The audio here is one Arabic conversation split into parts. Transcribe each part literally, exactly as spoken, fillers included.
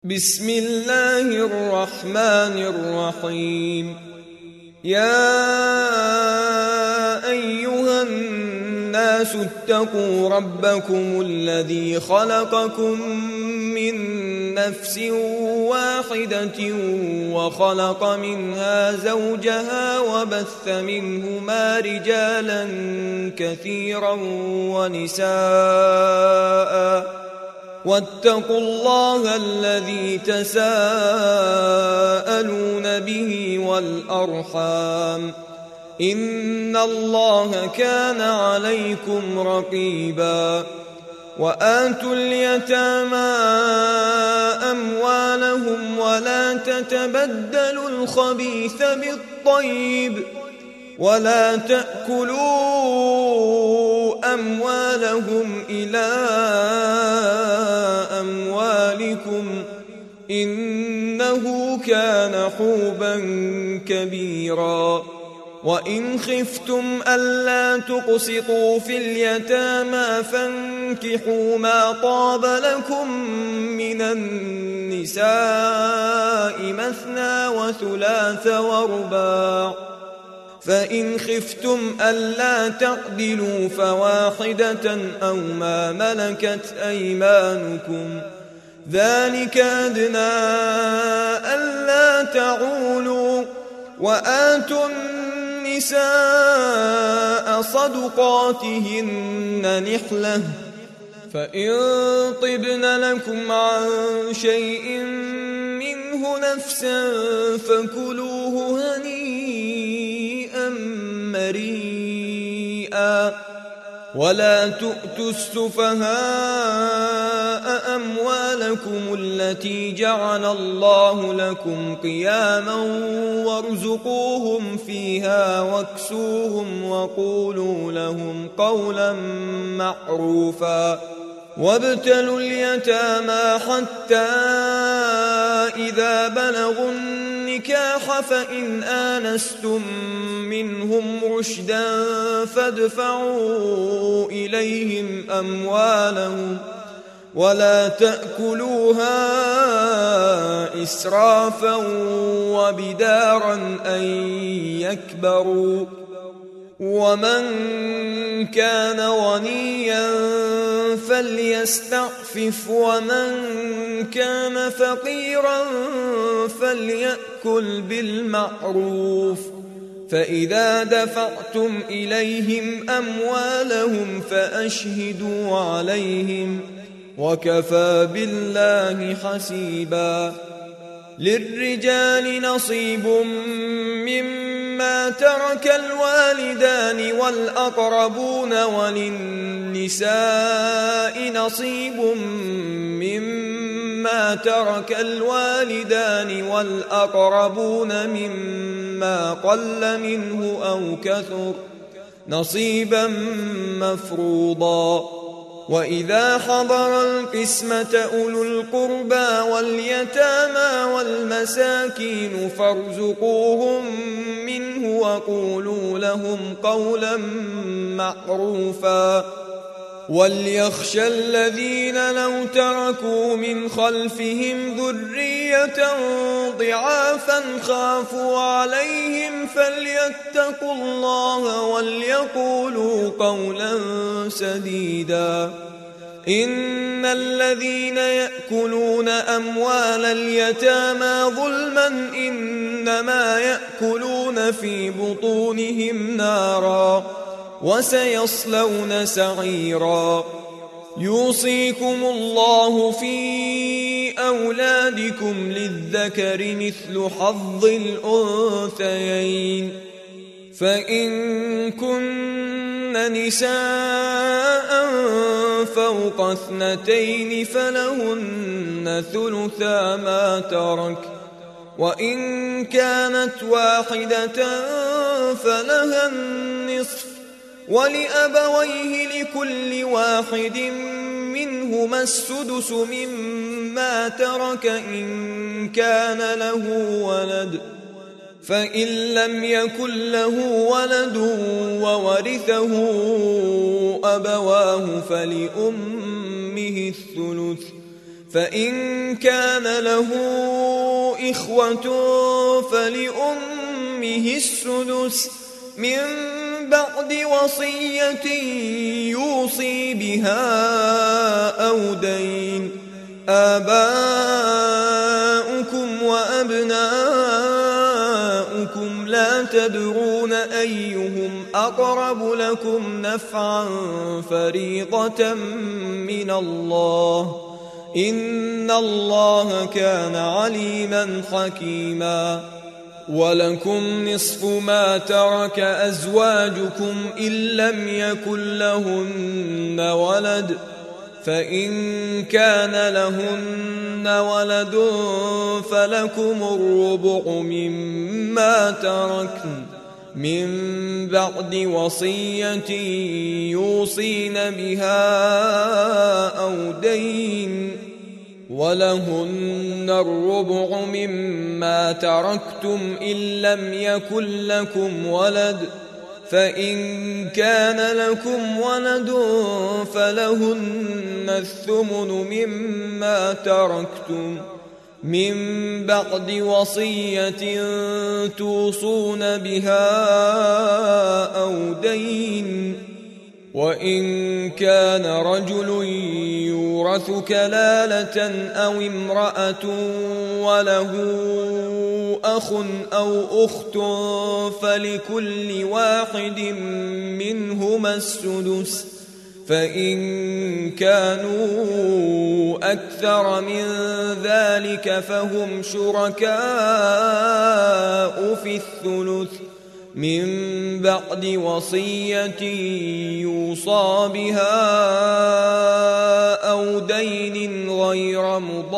بسم الله الرحمن الرحيم. يا أيها الناس اتقوا ربكم الذي خلقكم من نفس واحدة وخلق منها زوجها وبث منهما رجالا كثيرا ونساء واتقوا الله الذي تساءلون به والأرحام إن الله كان عليكم رقيبا. وآتوا اليتامى أموالهم ولا تتبدلوا الخبيث بالطيب ولا تأكلوا أموالهم إلى أموالكم إنه كان حوبا كبيرا. وإن خفتم ألا تقسطوا في اليتامى فانكحوا ما طاب لكم من النساء مثنى وثلاث ورباع، فإن خفتم ألا تعدلوا فواحدة أو ما ملكت أيمانكم ذلك أدنى ألا تعولوا. وآتوا النساء صدقاتهن نحلة فإن طبن لكم عن شيء منه نفسا فكلوه هنيئا مريئا. ولا تؤتوا السفهاء أموالكم التي جعل الله لكم قياما وارزقوهم فيها واكسوهم وقولوا لهم قولا معروفا. وابتلوا اليتامى حتى إذا بلغوا النكاح فإن آنستم منهم رشدا فادفعوا إليهم أموالهم ولا تأكلوها إسرافا وبدارا أن يكبروا. ومن كان غنيا فليستعفف ومن كان فقيرا فليأكل بالمعروف. فإذا دفعتم إليهم أموالهم فأشهدوا عليهم وكفى بالله حسيبا. للرجال نصيب مما ترك الوالدان والأقربون وللنساء نصيب مما ترك الوالدان والأقربون مما قل منه أو كثر نصيبا مفروضا. وإذا حضر القسمة أولو القربى واليتامى والمساكين فارزقوهم منه وقولوا لهم قولا معروفا. وليخشى الذين لو تركوا من خلفهم ذرية ضعافا خافوا عليهم فليتقوا الله وليقولوا قولا سديدا. إن الذين يأكلون أموال اليتامى ظلما إنما يأكلون في بطونهم نارا وسيصلون سعيرا. يوصيكم الله في أولادكم للذكر مثل حظ الأنثيين فإن كن نساء فوق اثنتين فلهن ثلثا ما ترك وإن كانت واحدة فلها النصف ولأبويه لكل واحد منهما السدس مما ترك إن كان له ولد فإن لم يكن له ولد وورثه أبواه فلأمه الثلث فإن كان له إخوة فلأمه السدس من بعد وصية يوصي بها أو دين. آباؤكم وأبناؤكم لا تدرون أيهم أقرب لكم نفعا فريضة من الله إن الله كان عليما حكيما. ولكم نصف ما ترك أزواجكم إن لم يكن لهن ولد، فإن كان لهن ولد فلكم الربع مما تركن من بعد وصية يوصين بها أو دين. ولهن الربع مما تركتم إن لم يكن لكم ولد، فإن كان لكم ولد فلهن الثمن مما تركتم من بعد وصية توصون بها أو دين. وإن كان رجل يورث كلالة أو امرأة وله أخ أو أخت فلكل واحد منهما السدس، فإن كانوا أكثر من ذلك فهم شركاء في الثلث من بعد وصية يوصى بها أو دين غير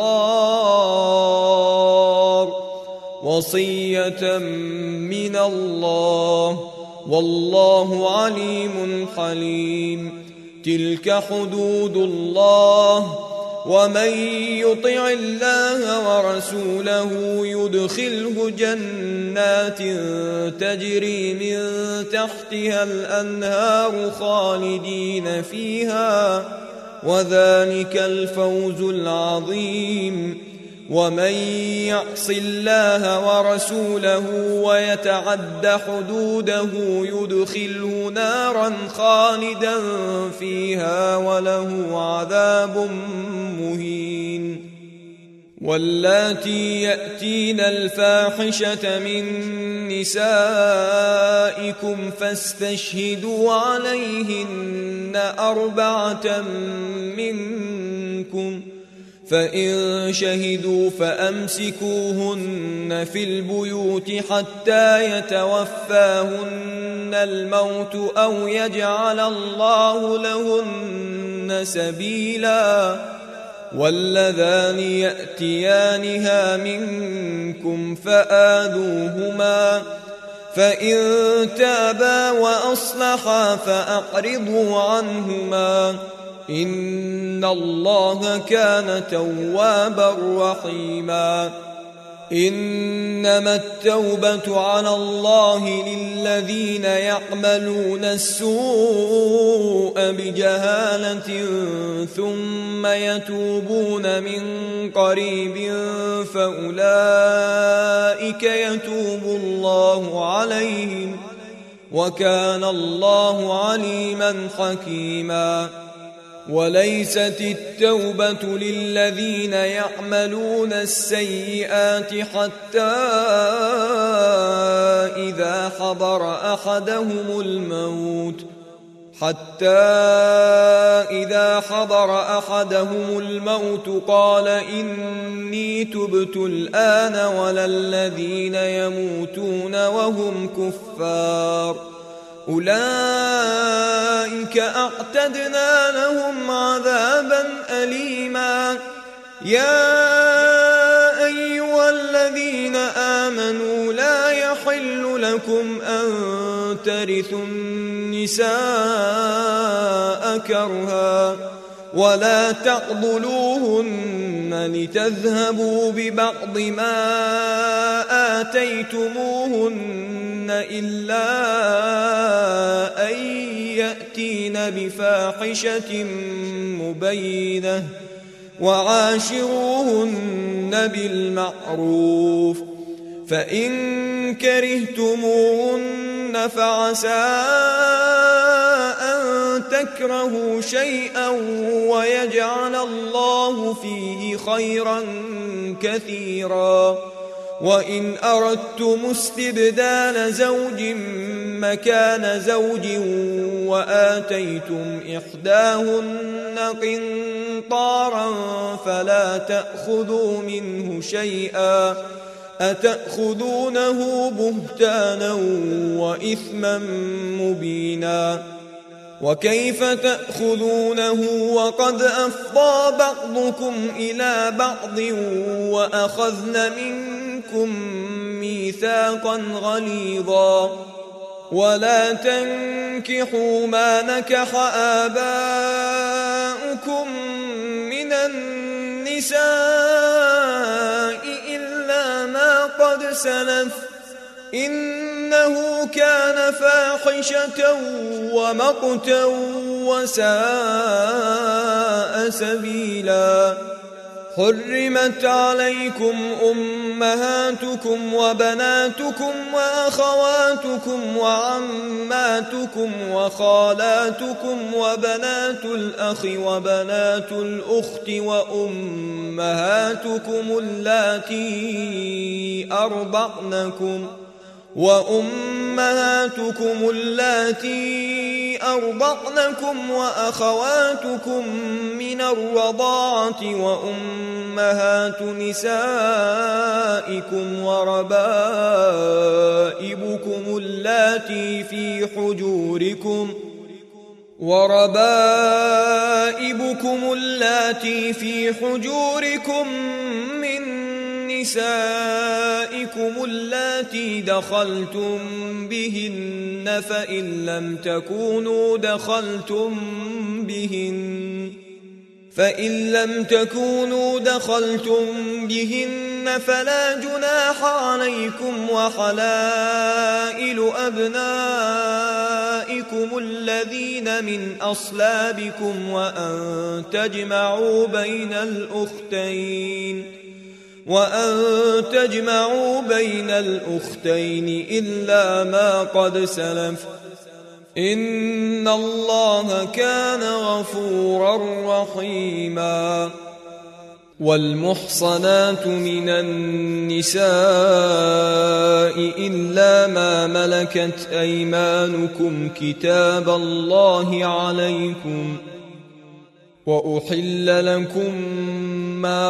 مضار، وصية من الله والله عليم حليم. تلك حدود الله، ومن يطع الله ورسوله يدخله جنات تجري من تحتها الأنهار خالدين فيها، وذلك الفوز العظيم. ومن يعص الله ورسوله ويتعد حدوده يدخله نارا خالدا فيها وله عذاب مهين. واللاتي يأتين الفاحشة من نسائكم فاستشهدوا عليهن أربعة منكم، فإن شهدوا فأمسكوهن في البيوت حتى يتوفاهن الموت أو يجعل الله لهن سبيلا. واللذان يأتيانها منكم فآذوهما، فإن تابا وأصلحا فأعرضوا عنهما إن الله كان توابا رحيما. إنما التوبة على الله للذين يعملون السوء بجهالة ثم يتوبون من قريب فأولئك يتوب الله عليهم وكان الله عليما حكيما. وليست التوبة للذين يعملون السيئات حتى إذا حضر أحدهم الموت حتى إذا حضر أحدهم الموت قال إني تبت الآن ولا الذين يموتون وهم كفار أولئك أعتدنا لهم عذابا أليما. يا أيها الذين آمنوا لا يحل لكم أن ترثوا النساء كرها ولا تعضلوهن لتذهبوا ببعض ما آتيتموهن إلا أن يأتين بفاحشة مبينة وعاشروهن بالمعروف فإن كرهتموهن فعسى أن تكرهوا شيئا ويجعل الله فيه خيرا كثيرا وإن أردتم استبدال زوج مكان زوج وآتيتم إحداهن قنطارا فلا تأخذوا منه شيئا أتأخذونه بهتانا وإثما مبينا وكيف تأخذونه وقد أفضى بعضكم إلى بعض وأخذن منكم ميثاقا غليظا ولا تنكحوا ما نكح آباؤكم من النساء إلا ما قد سلف إنه كان فاحشة ومقتا وساء سبيلا حرمت عليكم أمهاتكم وبناتكم وأخواتكم وعماتكم وخالاتكم وبنات الأخ وبنات الأخت وأمهاتكم اللاتي أرضعنكم وأمهاتكم اللاتي أرضعنكم وأخواتكم من الرضاعة وأمهات نسائكم وربائبكم اللاتي في حجوركم وربائبكم اللاتي في حجوركم من نسائكم اللاتي دخلتم بهن فإن لم تكونوا دخلتم بهن فإن لم تكونوا دخلتم بهن فلا جناح عليكم وحلائل أبنائكم الذين من أصلابكم وأن تجمعوا بين الأختين وأن تجمعوا بين الأختين إلا ما قد سلف إن الله كان غفورا رحيما والمحصنات من النساء إلا ما ملكت أيمانكم كتاب الله عليكم وأحل لكم ما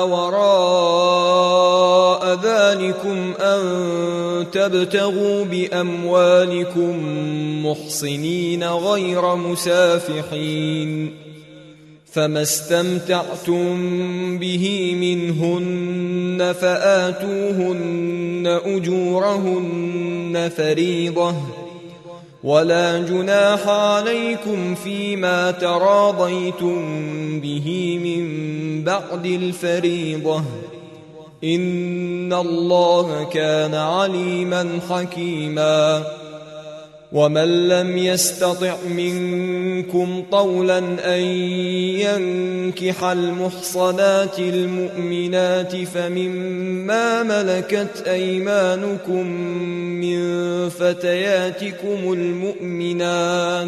وراء ذلكم أن تبتغوا بأموالكم محصنين غير مسافحين فما استمتعتم به منهن فآتوهن أجورهن فريضة ولا جناح عليكم فيما تراضيتم به من بعد الفريضة إن الله كان عليما حكيما ومن لم يستطع منكم طولا أن ينكح المحصنات المؤمنات فمما ملكت أيمانكم من فتياتكم المؤمنات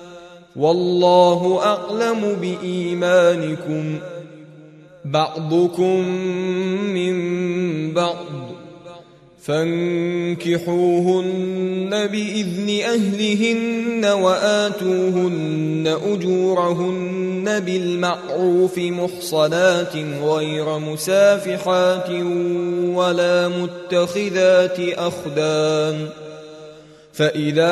والله أعلم بإيمانكم بعضكم من بعض فانكحوهن بإذن أهلهن وآتوهن أجورهن بالمعروف محصنات غير مسافحات ولا متخذات أخدان فإذا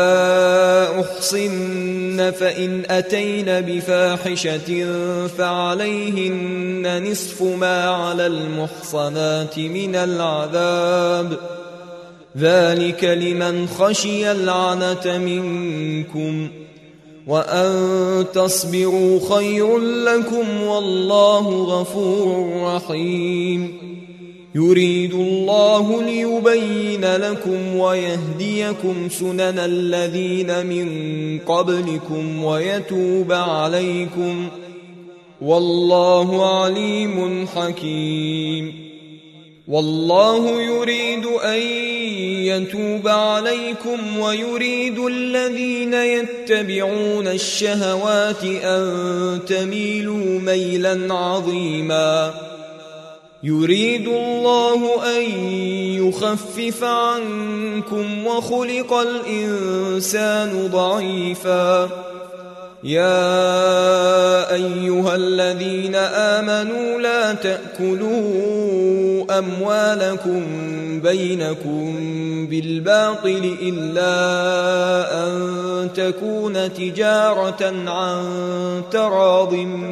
أحصن فإن أتين بفاحشة فعليهن نصف ما على المحصنات من العذاب ذلك لمن خشي العنة منكم وأن تصبروا خير لكم والله غفور رحيم يريد الله ليبين لكم ويهديكم سنن الذين من قبلكم ويتوب عليكم والله عليم حكيم. والله يريد أن يتوب عليكم ويريد الذين يتبعون الشهوات أن تميلوا ميلا عظيما. يريد الله أن يخفف عنكم وخلق الإنسان ضعيفا. يا أيها الذين آمنوا لا تأكلوا أموالكم بينكم بالباطل إلا أن تكون تجارة عن تراض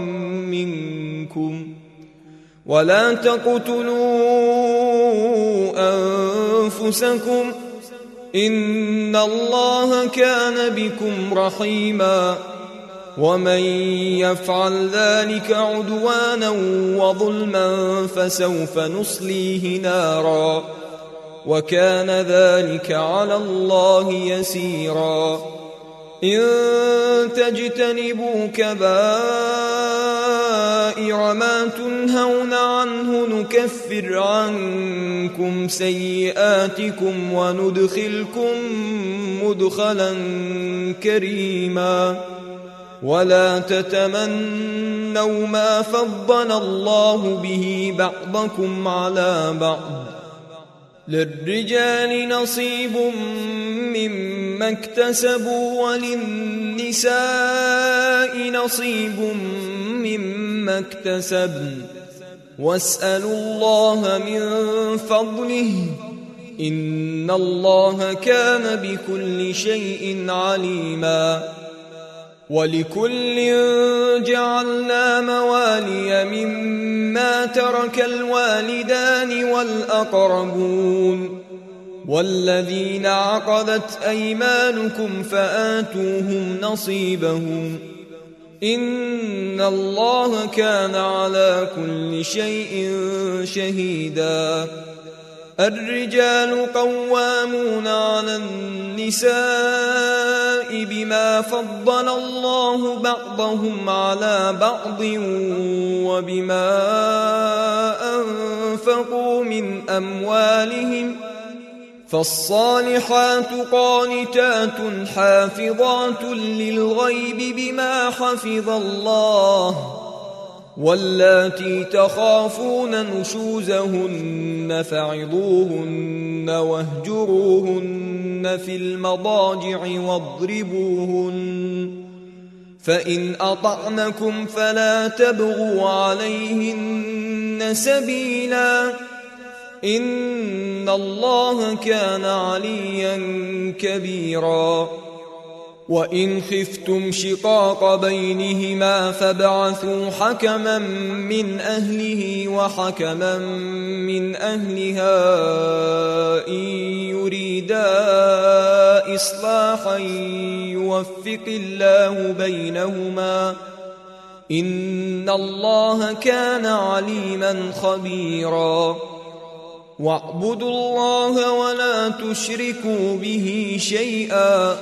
منكم ولا تقتلوا أنفسكم إن الله كان بكم رحيما. ومن يفعل ذلك عدوانا وظلما فسوف نصليه نارا وكان ذلك على الله يسيرا. إن تجتنبوا كبائر ما تنهون عنه نكفر عنكم سيئاتكم وندخلكم مدخلا كريما. ولا تتمنوا ما فضل الله به بعضكم على بعض. للرجال نصيب مما اكتسبوا وللنساء نصيب مما اكتسبن واسألوا الله من فضله إن الله كان بكل شيء عليما. ولكل جعلنا موالي مما ترك الوالدان والأقربون والذين عقدت أيمانكم فآتوهم نصيبهم إن الله كان على كل شيء شهيدا. الرجال قوامون على النساء بما فضل الله بعضهم على بعض وبما أنفقوا من أموالهم فالصالحات قانتات حافظات للغيب بما حفظ الله واللاتي تخافون نشوزهن فعظوهن واهجروهن في المضاجع واضربوهن فإن أطعنكم فلا تبغوا عليهن سبيلا إن الله كان عليا كبيرا. وإن خفتم شقاق بينهما فابعثوا حكما من أهله وحكما من أهلها إن يريدا إصلاحا يوفق الله بينهما إن الله كان عليما خبيرا. واعبدوا الله ولا تشركوا به شيئا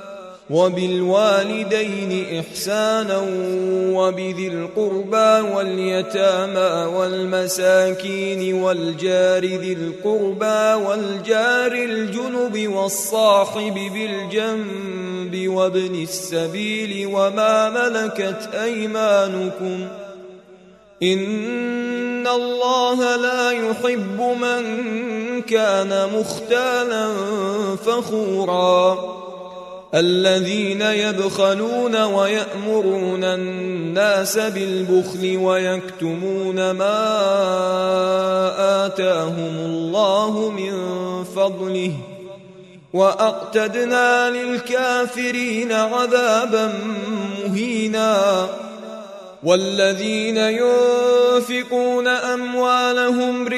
وبالوالدين إحسانا وبذي القربى واليتامى والمساكين والجار ذي القربى والجار الجنب والصاحب بالجنب وابن السبيل وما ملكت أيمانكم إن الله لا يحب من كان مختالا فخورا. الذين يبخلون ويأمرون الناس بالبخل ويكتمون ما آتاهم الله من فضله وأعتدنا للكافرين عذابا مهينا. والذين ينفقون أموالهم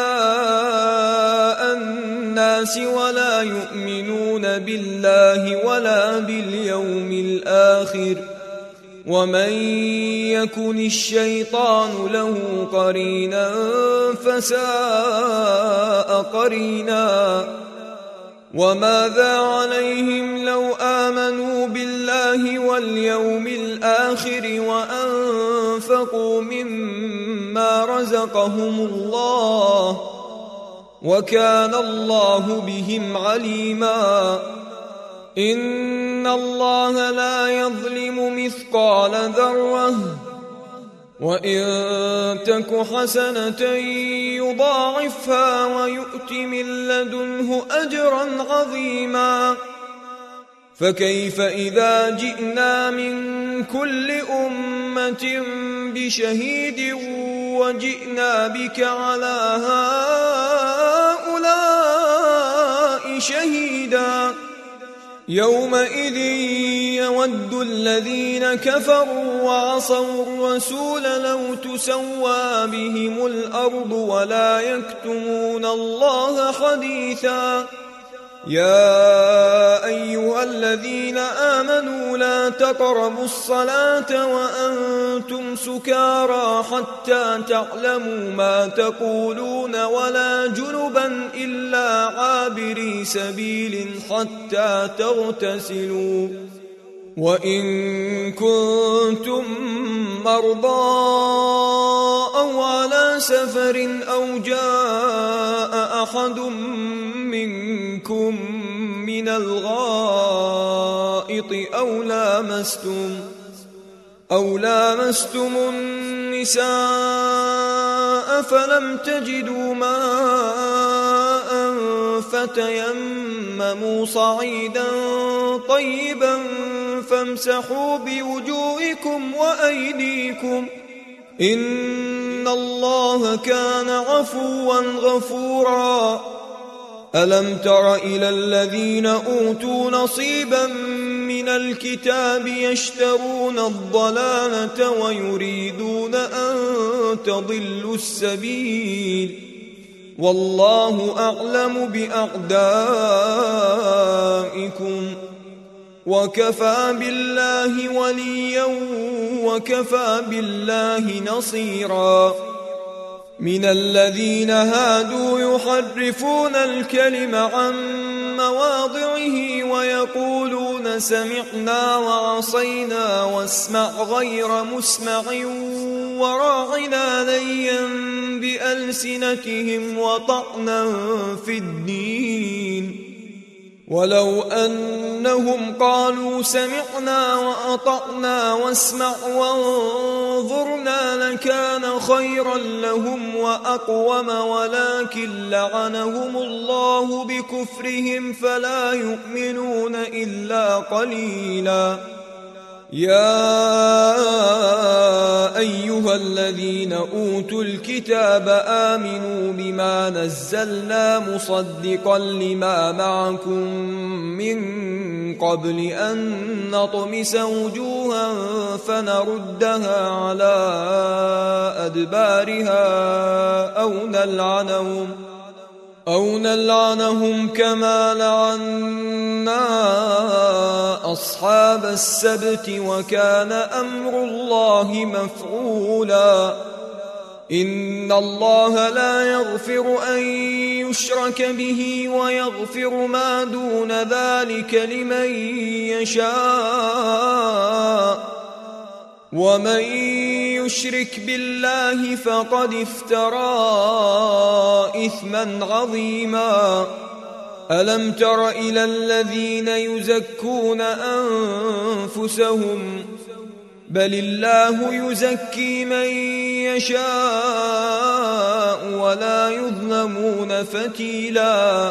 رئاء الناس ولا يؤمنون بالله ولا باليوم الآخر ومن يكن الشيطان له قرينا فساء قرينا. وماذا عليهم لو آمنوا بالله واليوم الآخر وأنفقوا مما رزقهم الله وكان الله بهم عليما إن الله لا يظلم مثقال ذرة وإن تك حسنة يضاعفها ويؤت من لدنه أجرا عظيما فكيف إذا جئنا من كل أمة بشهيد وجئنا بك على هؤلاء شهيدا يومئذ يود الذين كفروا وعصوا الرسول لو تسوى بهم الأرض ولا يكتمون الله حديثا يا أيها الذين آمنوا لا تقربوا الصلاة وأنتم سكارى حتى تعلموا ما تقولون ولا جنبا إلا عابري سبيل حتى تغتسلوا وإن كنتم مرضى أو على سفر أو جاء أحد منكم من الغائط أو لامستم أو لامستم النساء فلم تجدوا ماء فتيمموا صعيدا طيبا فامسحوا بوجوهكم وأيديكم إن الله كان عفوا غفورا ألم تر إلى الذين أوتوا نصيبا من الكتاب يشترون الضلالة ويريدون أن تضلوا السبيل والله أعلم بأعدائكم وكفى بالله وليا وكفى بالله نصيرا من الذين هادوا يحرفون الكلم عن مواضعه ويقولون سمعنا وعصينا واسمع غير مسمع وراعنا ليا بألسنتهم وطعنا في الدين ولو أنهم قالوا سمعنا وأطعنا واسمع وانظرنا لكان خيرا لهم وأقوم ولكن لعنهم الله بكفرهم فلا يؤمنون إلا قليلا يا أيها الذين أوتوا الكتاب آمنوا بما نزلنا مصدقا لما معكم من قبل أن نطمس وجوها فنردها على أدبارها أو نلعنهم أو نلعنهم كما لعنا أصحاب السبت وكان أمر الله مفعولا إن الله لا يغفر أن يشرك به ويغفر ما دون ذلك لمن يشاء ومن يشرك بالله فقد افترى إثما عظيما ألم تر إلى الذين يزكون أنفسهم بل الله يزكي من يشاء ولا يظلمون فتيلا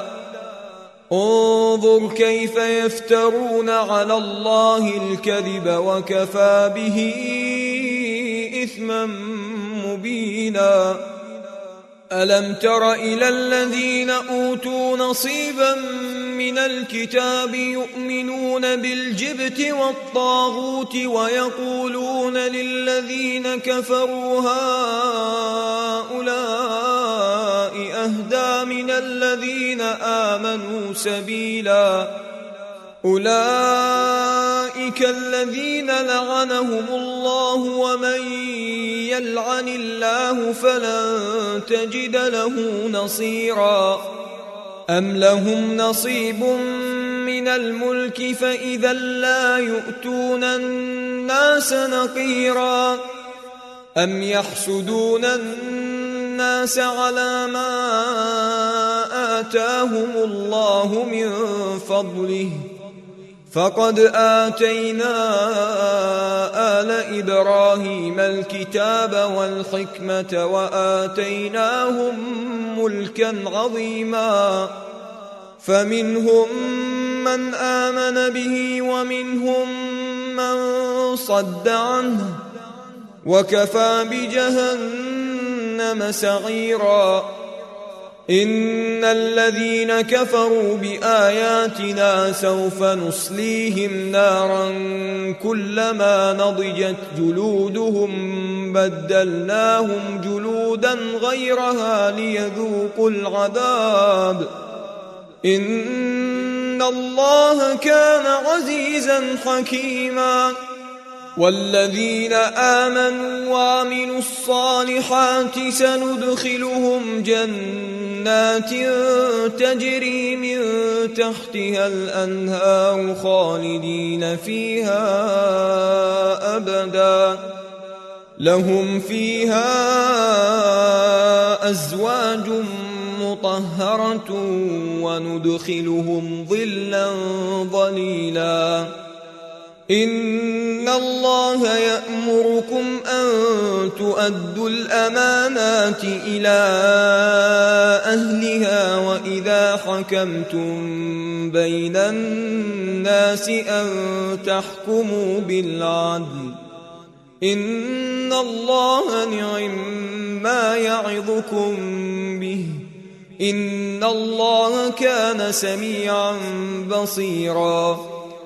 انظر كيف يفترون على الله الكذب وكفى به إثما مبينا ألم تر إلى الذين أوتوا نصيبا من الكتاب يؤمنون بالجبت والطاغوت ويقولون للذين كفروا هؤلاء أهدى من الذين آمنوا سبيلا أولئك الذين لعنهم الله ومن يلعن الله فلن تجد له نصيرا أم لهم نصيب من الملك فإذا لا يؤتون الناس نقيرا أم يحسدون الناس على ما آتاهم الله من فضله فقد آتينا آل إبراهيم الكتاب والحكمة وآتيناهم ملكا عظيما فمنهم من آمن به ومنهم من صد عنه وكفى بجهنم سعيرا إن الذين كفروا بآياتنا سوف نصليهم نارا كلما نضجت جلودهم بدلناهم جلودا غيرها ليذوقوا العذاب إن الله كان عزيزا حكيما والذين آمنوا وعملوا الصالحات سندخلهم جنات تجري من تحتها الأنهار خالدين فيها أبدا لهم فيها أزواج مطهرة وندخلهم ظلا ظليلا إن الله يأمركم أن تؤدوا الأمانات إلى أهلها وإذا حكمتم بين الناس أن تحكموا بالعدل إن الله نعم ما يعظكم به إن الله كان سميعا بصيرا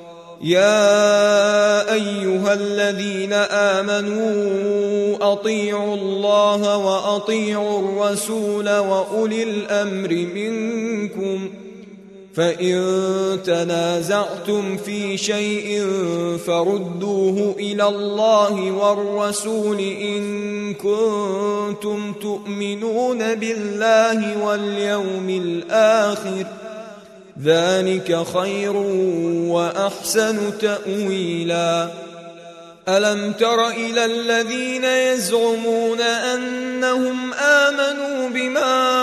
يا أيها الذين آمنوا أطيعوا الله وأطيعوا الرسول وأولي الأمر منكم فإن تنازعتم في شيء فردوه إلى الله والرسول إن كنتم تؤمنون بالله واليوم الآخر ذلك خير وأحسن تأويلا ألم تر إلى الذين يزعمون أنهم آمنوا بما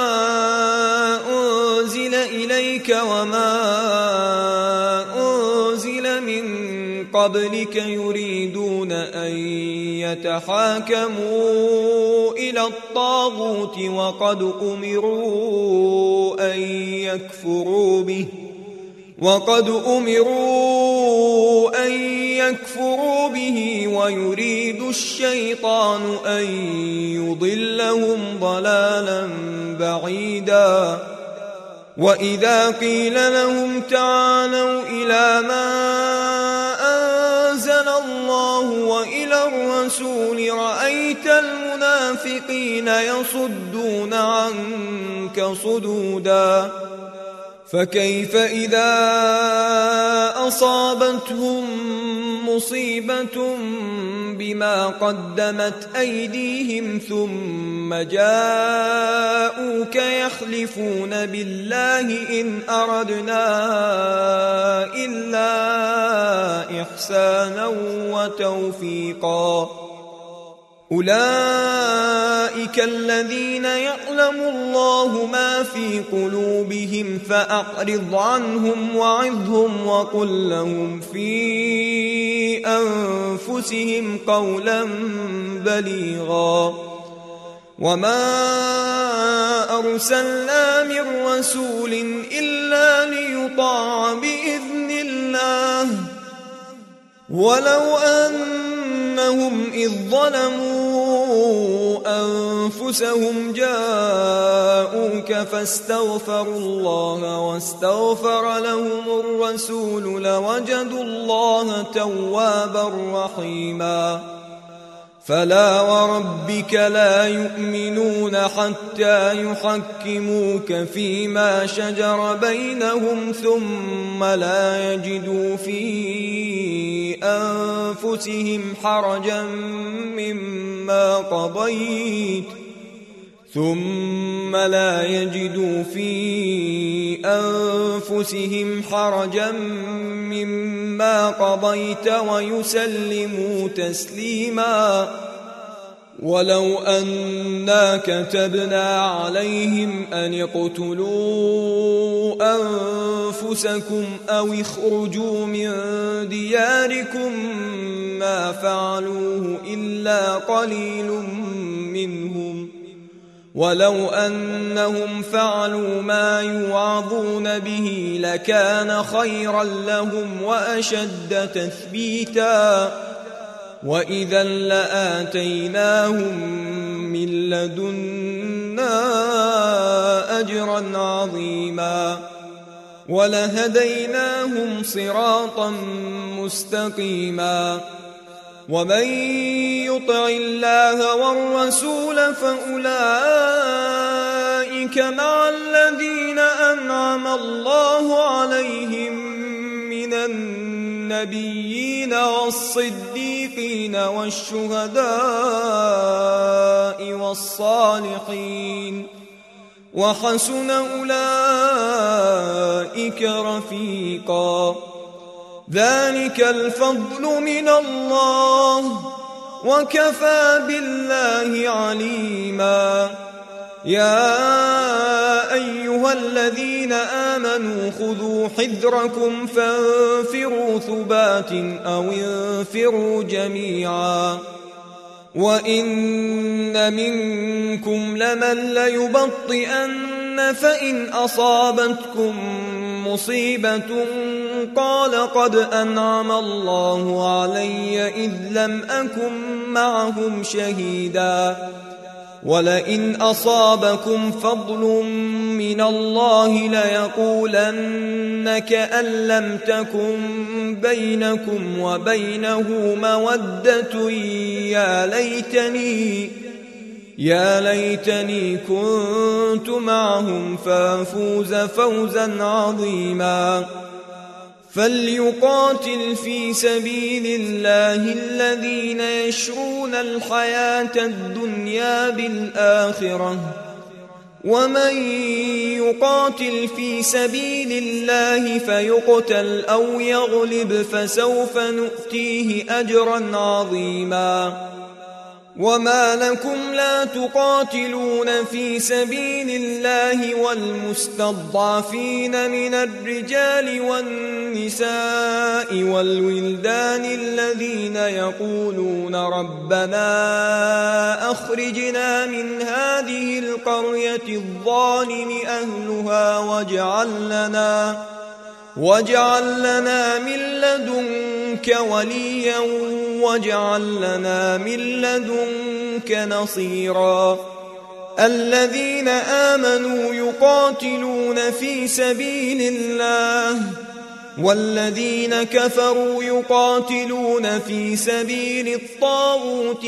أنزل إليك وما أنزل من قبلك يريدون أن يتحاكموا إلى الطاغوت وقد أمروا أن يكفروا به وقد أمروا أن يكفروا به ويريد الشيطان أن يضلهم ضلالا بعيدا وإذا قيل لهم تعالوا إلى ما أنزل الله وإلى الرسول رأيت المنافقين يصدون عنك صدودا فكيف إذا أصابتهم مصيبة بما قدمت أيديهم ثم جاءوك يحلفون بالله إن أردنا إلا إحسانا وتوفيقا أولئك الذين يعلم الله ما في قلوبهم فأعرض عنهم وعظهم وقل لهم في أنفسهم قولا بليغا وما أرسلنا من رسول إلا ليطاع بإذن الله ولو أنهم إذ ظلموا أنفسهم جاءوك فاستغفروا الله واستغفر لهم الرسول لوجدوا الله توابا رحيما فلا وربك لا يؤمنون حتى يحكموك فيما شجر بينهم ثم لا يجدوا في أنفسهم حرجا مما قضيت ثم لا يجدوا في أنفسهم حرجا مما قضيت ويسلموا تسليما. ولو أنا كتبنا عليهم أن اقتلوا أنفسكم أو اخرجوا من دياركم ما فعلوه إلا قليل منهم، ولو أنهم فعلوا ما يوعظون به لكان خيرا لهم وأشد تثبيتا، وإذا لآتيناهم من لدنا أجرا عظيما ولهديناهم صراطا مستقيما. ومن يطع الله والرسول فأولئك مع الذين أنعم الله عليهم من النبيين والصديقين والشهداء والصالحين، وحسن أولئك رفيقا. ذلك الفضل من الله وكفى بالله عليما. يا أيها الذين آمنوا خذوا حذركم فانفروا ثبات أو انفروا جميعا. وإن منكم لمن ليبطئن فإن أصابتكم مصيبة قال قد أنعم الله علي إذ لم أكن معهم شهيدا. ولئن أصابكم فضل من الله ليقولن كأن لم تكن بينكم وبينه مودة يا ليتني يا ليتني كنت معهم فافوز فوزا عظيما. فليقاتل في سبيل الله الذين يشرون الحياة الدنيا بالآخرة، ومن يقاتل في سبيل الله فيقتل أو يغلب فسوف نؤتيه أجرا عظيما. وما لكم لا تقاتلون في سبيل الله والمستضعفين من الرجال والنساء والولدان الذين يقولون ربنا أخرجنا من هذه القرية الظالم أهلها واجعل لنا واجعل لنا من لدنك وليا واجعل لنا من لدنك نصيرا. الذين آمنوا يقاتلون في سبيل الله والذين كفروا يقاتلون في سبيل الطاغوت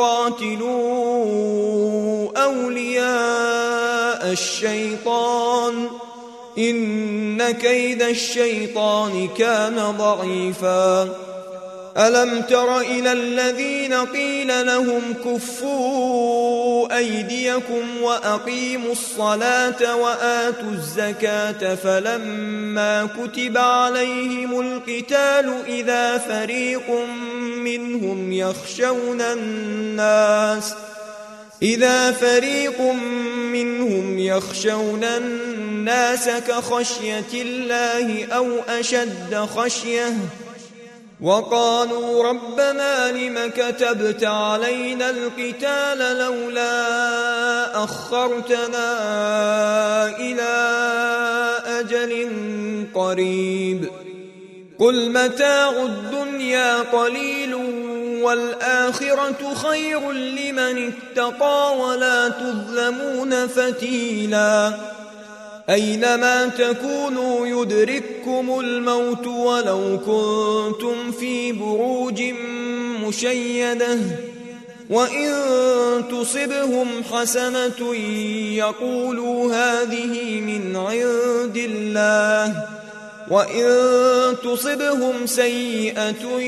فقاتلوا أولياء الشيطان إن كيد الشيطان كان ضعيفا. ألم تر إلى الذين قيل لهم كفوا أيديكم وأقيموا الصلاة وآتوا الزكاة فلما كتب عليهم القتال إذا فريق منهم يخشون الناس إذا فريق منهم يخشون الناس كخشية الله أو أشد خشية وقالوا ربنا لم كتبت علينا القتال لولا أخرتنا إلى أجل قريب قل متاع الدنيا قليل والآخرة خير لمن اتقى ولا تظلمون فتيلا. أينما تكونوا يدرككم الموت ولو كنتم في بروج مشيدة وإن تصبهم حسنة يقولوا هذه من عند الله وإن تصبهم سيئة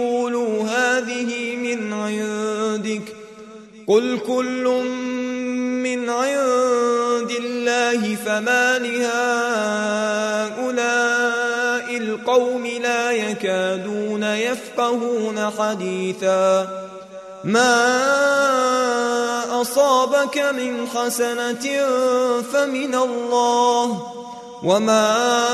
يقولوا هذه من عندك قل كل من عند الله فما لهؤلاء القوم لا يكادون يفقهون حديثا ما أصابك من حسنة فمن الله وما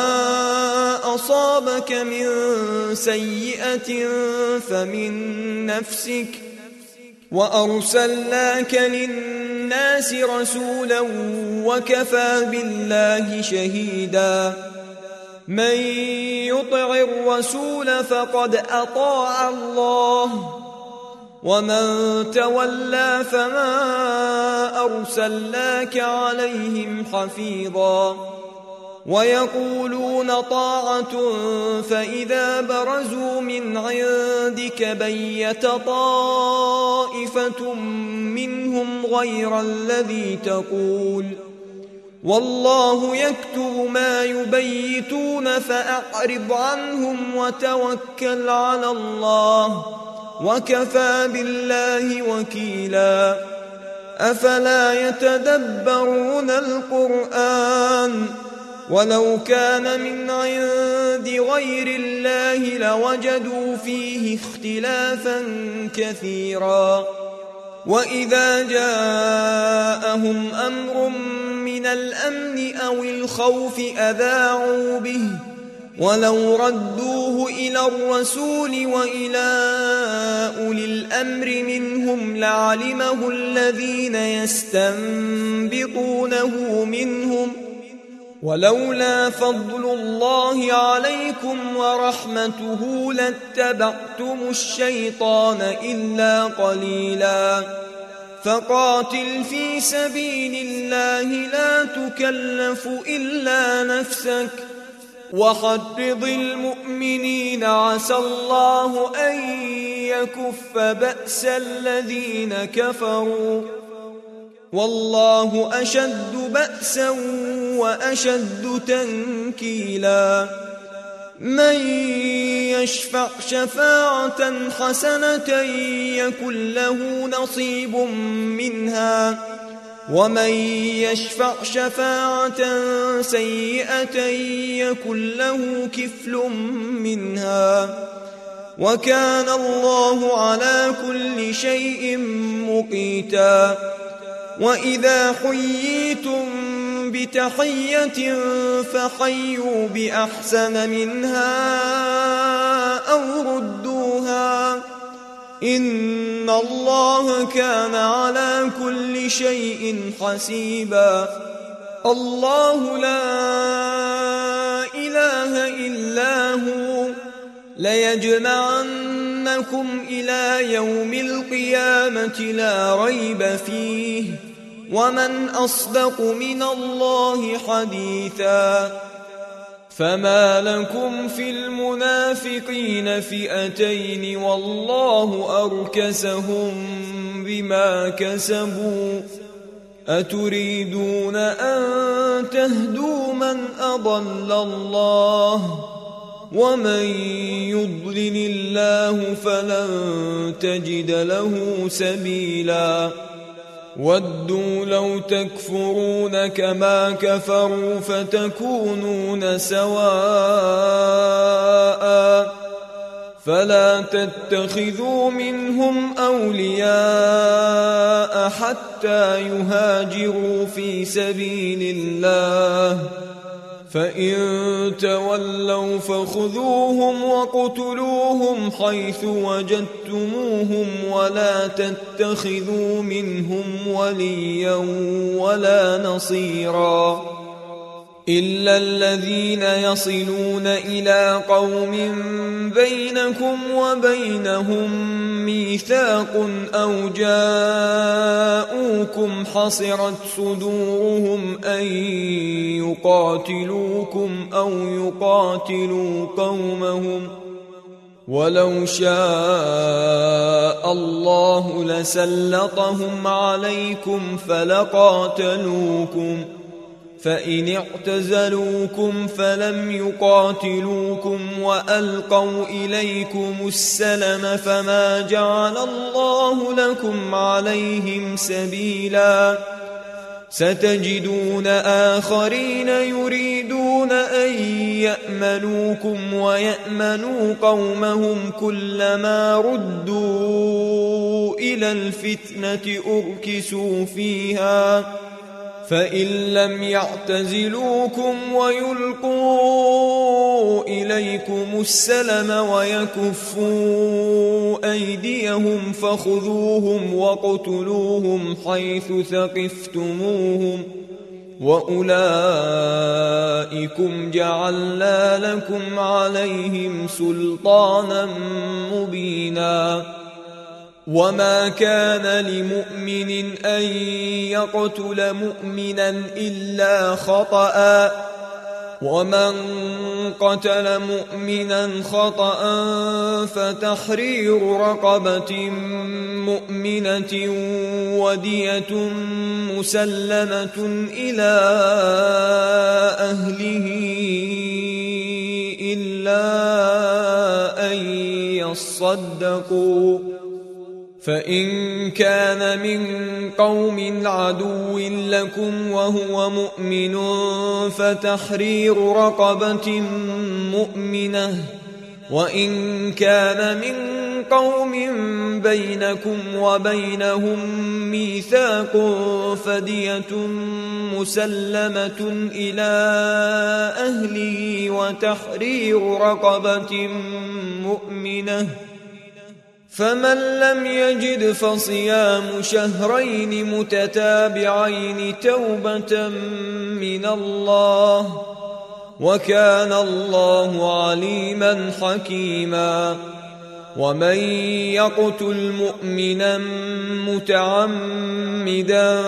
أصابك من سيئة فمن نفسك وأرسلناك للناس رسولا وكفى بالله شهيدا من يطع الرسول فقد أطاع الله ومن تولى فما أرسلناك عليهم حفيظا ويقولون طاعة فإذا برزوا من عندك بيت طائفة منهم غير الذي تقول والله يكتب ما يبيتون فأعرض عنهم وتوكل على الله وكفى بالله وكيلا أفلا يتدبرون القرآن ولو كان من عند غير الله لوجدوا فيه اختلافا كثيرا وإذا جاءهم أمر من الأمن أو الخوف أذاعوا به ولو ردوه إلى الرسول وإلى أولي الأمر منهم لعلمه الذين يستنبطونه منهم ولولا فضل الله عليكم ورحمته لاتبعتم الشيطان إلا قليلا فقاتل في سبيل الله لا تكلف إلا نفسك وحرض المؤمنين عسى الله أن يكف بأس الذين كفروا والله أشد بأسا وأشد تنكيلا من يشفع شفاعة حسنة يكن له نصيب منها ومن يشفع شفاعة سيئة يكن له كفل منها وكان الله على كل شيء مقيتا وإذا حييتم بتحية فحيوا بأحسن منها أو ردوها إن الله كان على كل شيء حسيبا الله لا إله إلا هو ليجمعنكم إلى يوم القيامة لا ريب فيه ومن أصدق من الله حديثا فما لكم في المنافقين فئتين والله أركسهم بما كسبوا أتريدون أن تهدوا من أضل الله ومن يضلل الله فلن تجد له سبيلا ودوا لو تكفرون كما كفروا فتكونون سواء فلا تتخذوا منهم أولياء حتى يهاجروا في سبيل الله فإن تولوا فخذوهم وقتلوهم حيث وجدتموهم ولا تتخذوا منهم وليا ولا نصيرا إلا الذين يصلون إلى قوم بينكم وبينهم ميثاق أو جاءوكم حصرت صدورهم أن يقاتلوكم أو يقاتلوا قومهم ولو شاء الله لسلطهم عليكم فلقاتلوكم فإن اعتزلوكم فلم يقاتلوكم وألقوا إليكم السلم فما جعل الله لكم عليهم سبيلا ستجدون آخرين يريدون أن يأمنوكم ويأمنوا قومهم كلما ردوا إلى الفتنة أركسوا فيها فإن لم يعتزلوكم ويلقوا إليكم السلم ويكفوا أيديهم فخذوهم واقتلوهم حيث ثقفتموهم وأولئكم جعلنا لكم عليهم سلطانا مبينا. وما كان لمؤمن أن يقتل مؤمنا إلا خطأ ومن قتل مؤمنا خطأ فتحرير رقبة مؤمنة ودية مسلمة إلى أهله إلا أن يصدقوا فإن كان من قوم عدو لكم وهو مؤمن فتحرير رقبة مؤمنة وإن كان من قوم بينكم وبينهم ميثاق فدية مسلمة إلى أهله وتحرير رقبة مؤمنة فمن لم يجد فصيام شهرين متتابعين توبة من الله وكان الله عليما حكيما. ومن يقتل مؤمنا متعمدا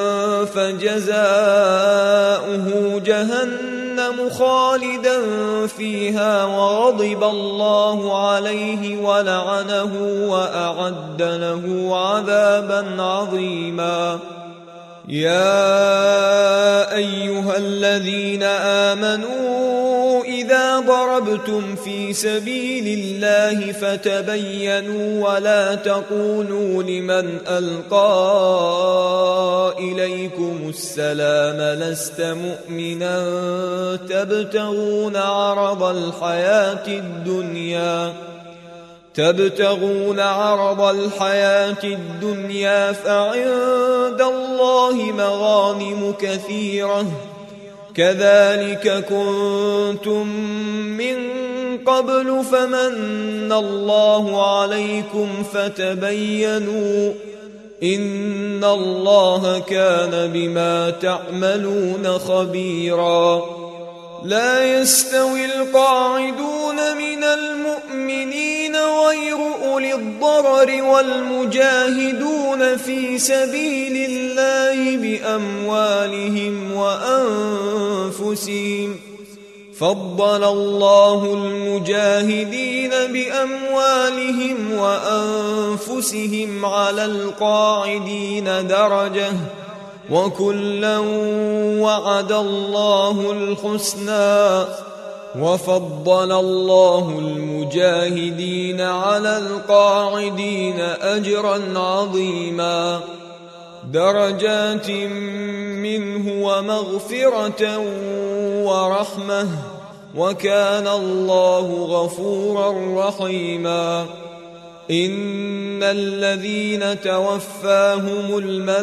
فجزاؤه جهنم خالدا فيها وغضب الله عليه ولعنه وأعد له عذابا عظيما. يا أيها الذين آمنوا إذا ضربتم في سبيل الله فتبينوا ولا تقولوا لمن ألقى إليكم السلام لست مؤمنا تبتغون عرض الحياة الدنيا تبتغون عرض الحياة الدنيا فعند الله مغانم كثيرة كذلك كنتم من قبل فمن الله عليكم فتبينوا إن الله كان بما تعملون خبيرا. لا يستوي القاعدون من المؤمنين غير أولي الضرر والمجاهدون في سبيل الله بأموالهم وأنفسهم فضل الله المجاهدين بأموالهم وأنفسهم على القاعدين درجة وكلا وعد الله الحسنى وفضل الله المجاهدين على القاعدين أجرا عظيما درجات منه ومغفرة ورحمة وكان الله غفورا رحيما. إن الذين توفاهم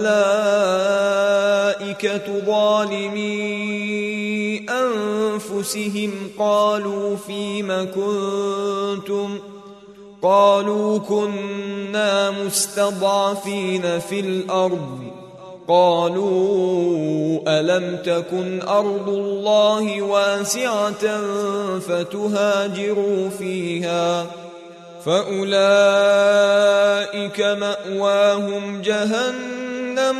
الملائكة ظالمي أنفسهم قالوا فيم كنتم قالوا كنا مستضعفين في الأرض قالوا ألم تكن أرض الله واسعة فتهاجروا فيها فأولئك مأواهم جهنم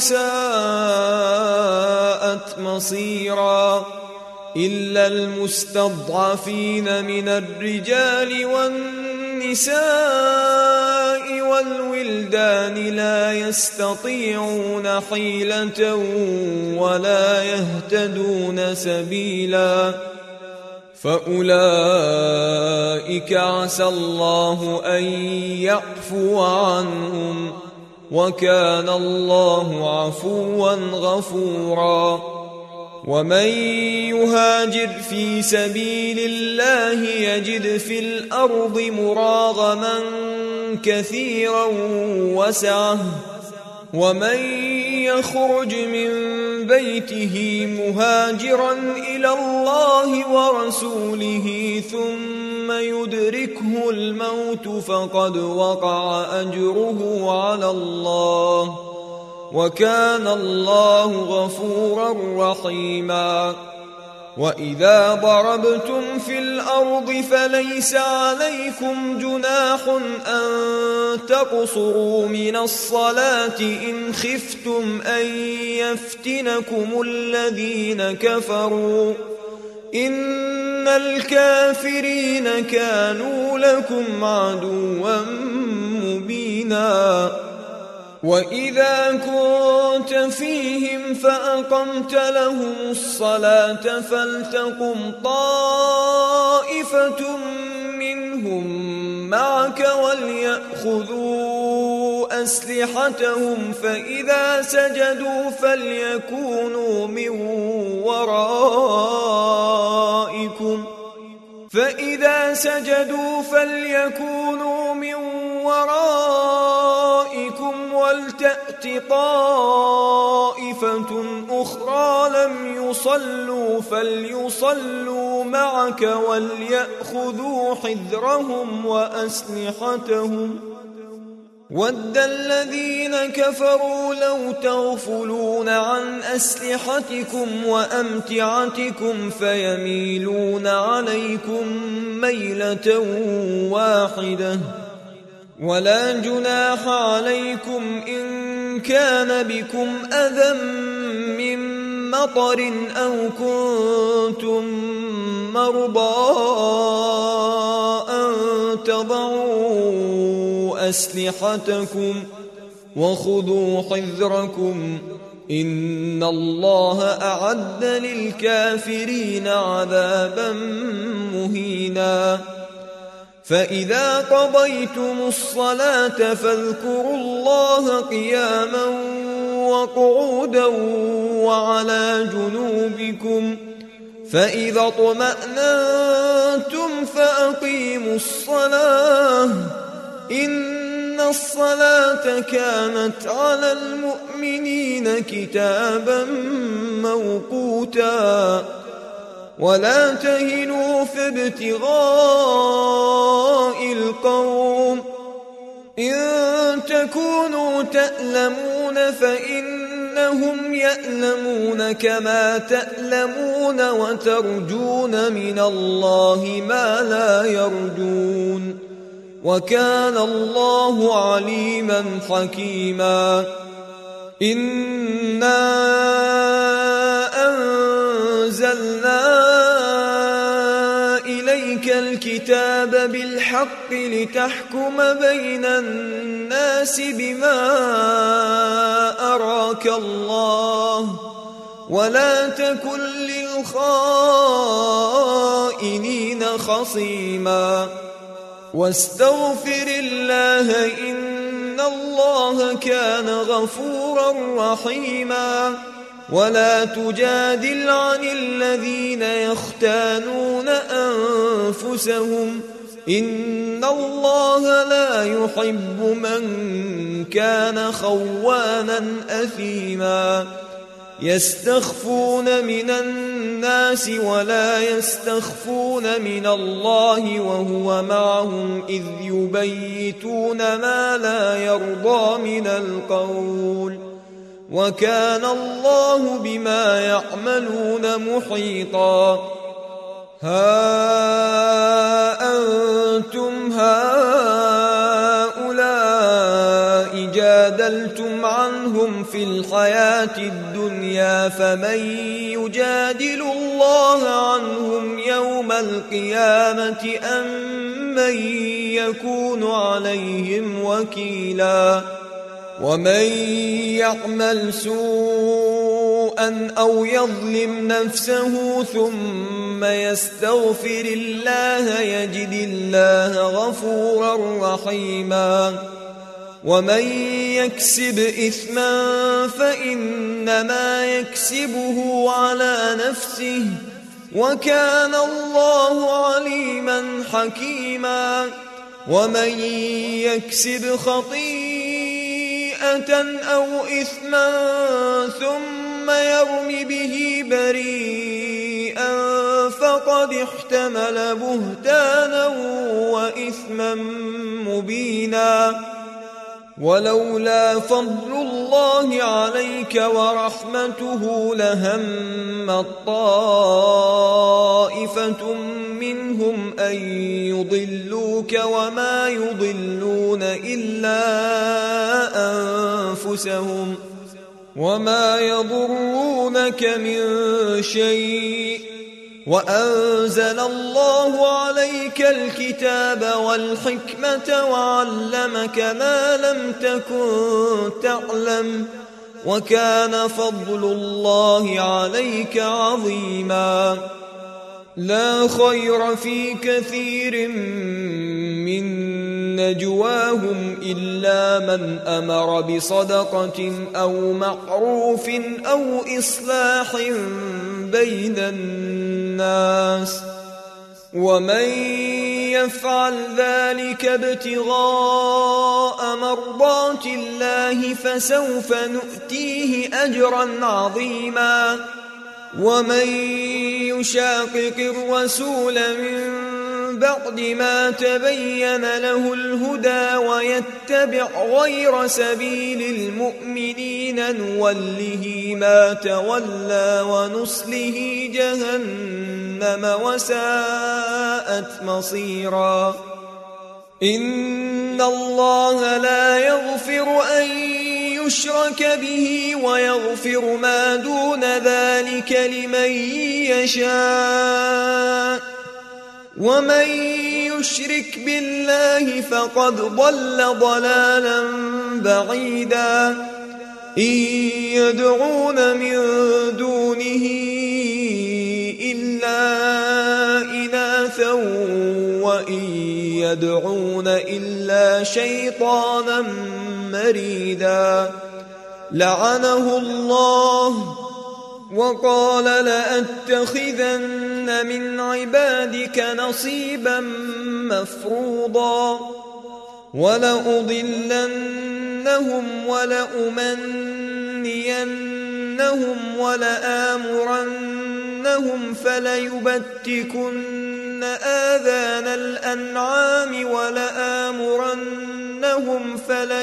وساءت مصيرا إلا المستضعفين من الرجال والنساء والولدان لا يستطيعون حيلة ولا يهتدون سبيلا فأولئك عسى الله أن يعفو عنهم وكان الله عفوا غفورا. ومن يهاجر في سبيل الله يجد في الأرض مراغما كثيرا وسعة، ومن يخرج من بيته مهاجرا إلى الله ورسوله ثم يدركه الموت فقد وقع أجره على الله، وكان الله غفورا رحيما. وإذا ضربتم في الأرض فليس عليكم جناح أن تقصروا من الصلاة إن خفتم أن يفتنكم الذين كفروا، إن الكافرين كانوا لكم عدوا مبينا. وإذا كنت فيهم فأقمت لهم الصلاة فلتقم طائفة منهم معك وليأخذوا أسلحتهم فإذا سجدوا فليكونوا من ورائكم فإذا سجدوا فليكونوا من ورائكم ولتأت طائفة أخرى لم يصلوا فليصلوا معك وليأخذوا حذرهم وأسلحتهم. ود الذين كفروا لو تغفلون عن أسلحتكم وأمتعتكم فيميلون عليكم ميلة واحدة. ولا جناح عليكم إن كان بكم أذى من مطر أو كنتم مرضى أن تضعوا أسلحتكم وخذوا حذركم إن الله أعد للكافرين عذابا مهينا. فإذا قضيتم الصلاة فاذكروا الله قياما وقعودا وعلى جنوبكم فإذا اطمأننتم فأقيموا الصلاة إن الصلاة كانت على المؤمنين كتابا موقوتا. ولا تهنوا في ابتغاء القوم إن تكونوا تألمون فإنهم يألمون كما تألمون وترجون من الله ما لا يرجون وكان الله عليما حكيما. إنا أنزلنا إليك الكتاب بالحق لتحكم بين الناس بما أراك الله ولا تكن للخائنين خصيما. واستغفر الله إن الله كان غفورا رحيما. ولا تجادل عن الذين يختانون أنفسهم إن الله لا يحب من كان خوانا أثيما. يستخفون من الناس ولا يستخفون من الله وهو معهم إذ يبيتون ما لا يرضى من القول وكان الله بما يعملون محيطا. ها أنتم هؤلاء جادلتم عنهم في الحياة الدنيا فمن يجادل الله عنهم يوم القيامة أم من يكون عليهم وكيلا. ومن يعمل سوءا أو يظلم نفسه ثم يستغفر الله يجد الله غفورا رحيما. ومن يكسب إثما فإنما يكسبه على نفسه وكان الله عليما حكيما ومن يكسب خطيئة أو إثما ثم يرم به بريئا فقد احتمل بهتانا وإثما مبينا ولولا فضل الله عليك ورحمته لهم طائفة منهم أن يضلوك وما يضلون إلا أنفسهم وما يضرونك من شيء وأنزل الله عليك الكتاب والحكمة وعلمك ما لم تكن تعلم وكان فضل الله عليك عظيما لا خير في كثير من نجواهم إلا من أمر بصدقة أو معروف أو إصلاح بين الناس ومن يفعل ذلك ابتغاء مرضات الله فسوف نؤتيه أجرا عظيما ومن يشاقق الرسول من بعد ما تبين له الهدى ويتبع غير سبيل المؤمنين نوله ما تولى ونصله جهنم وساءت مصيرا إن الله لا يغفر أن يشرك به ويغفر ما دون ذلك لمن يشاء ومن يشرك بالله فقد ضل ضلالا بعيدا إن يدعون من دونه إلا إناثا وإن يدعون إلا شيطانا مريدا لعنه الله وقال لأتخذن من عبادك نصيبا مفروضا ولأضلنهم ولأمنينهم ولآمرنهم فليبتكن آذان الأنعام ولآمرنهم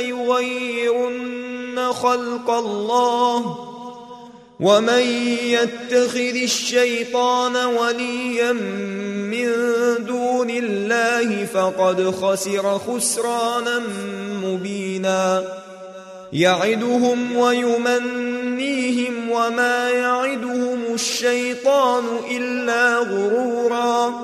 فليغيرن خلق الله ومن يتخذ الشيطان وليا من دون الله فقد خسر خسرانا مبينا يعدهم ويمنيهم وما يعدهم الشيطان إلا غرورا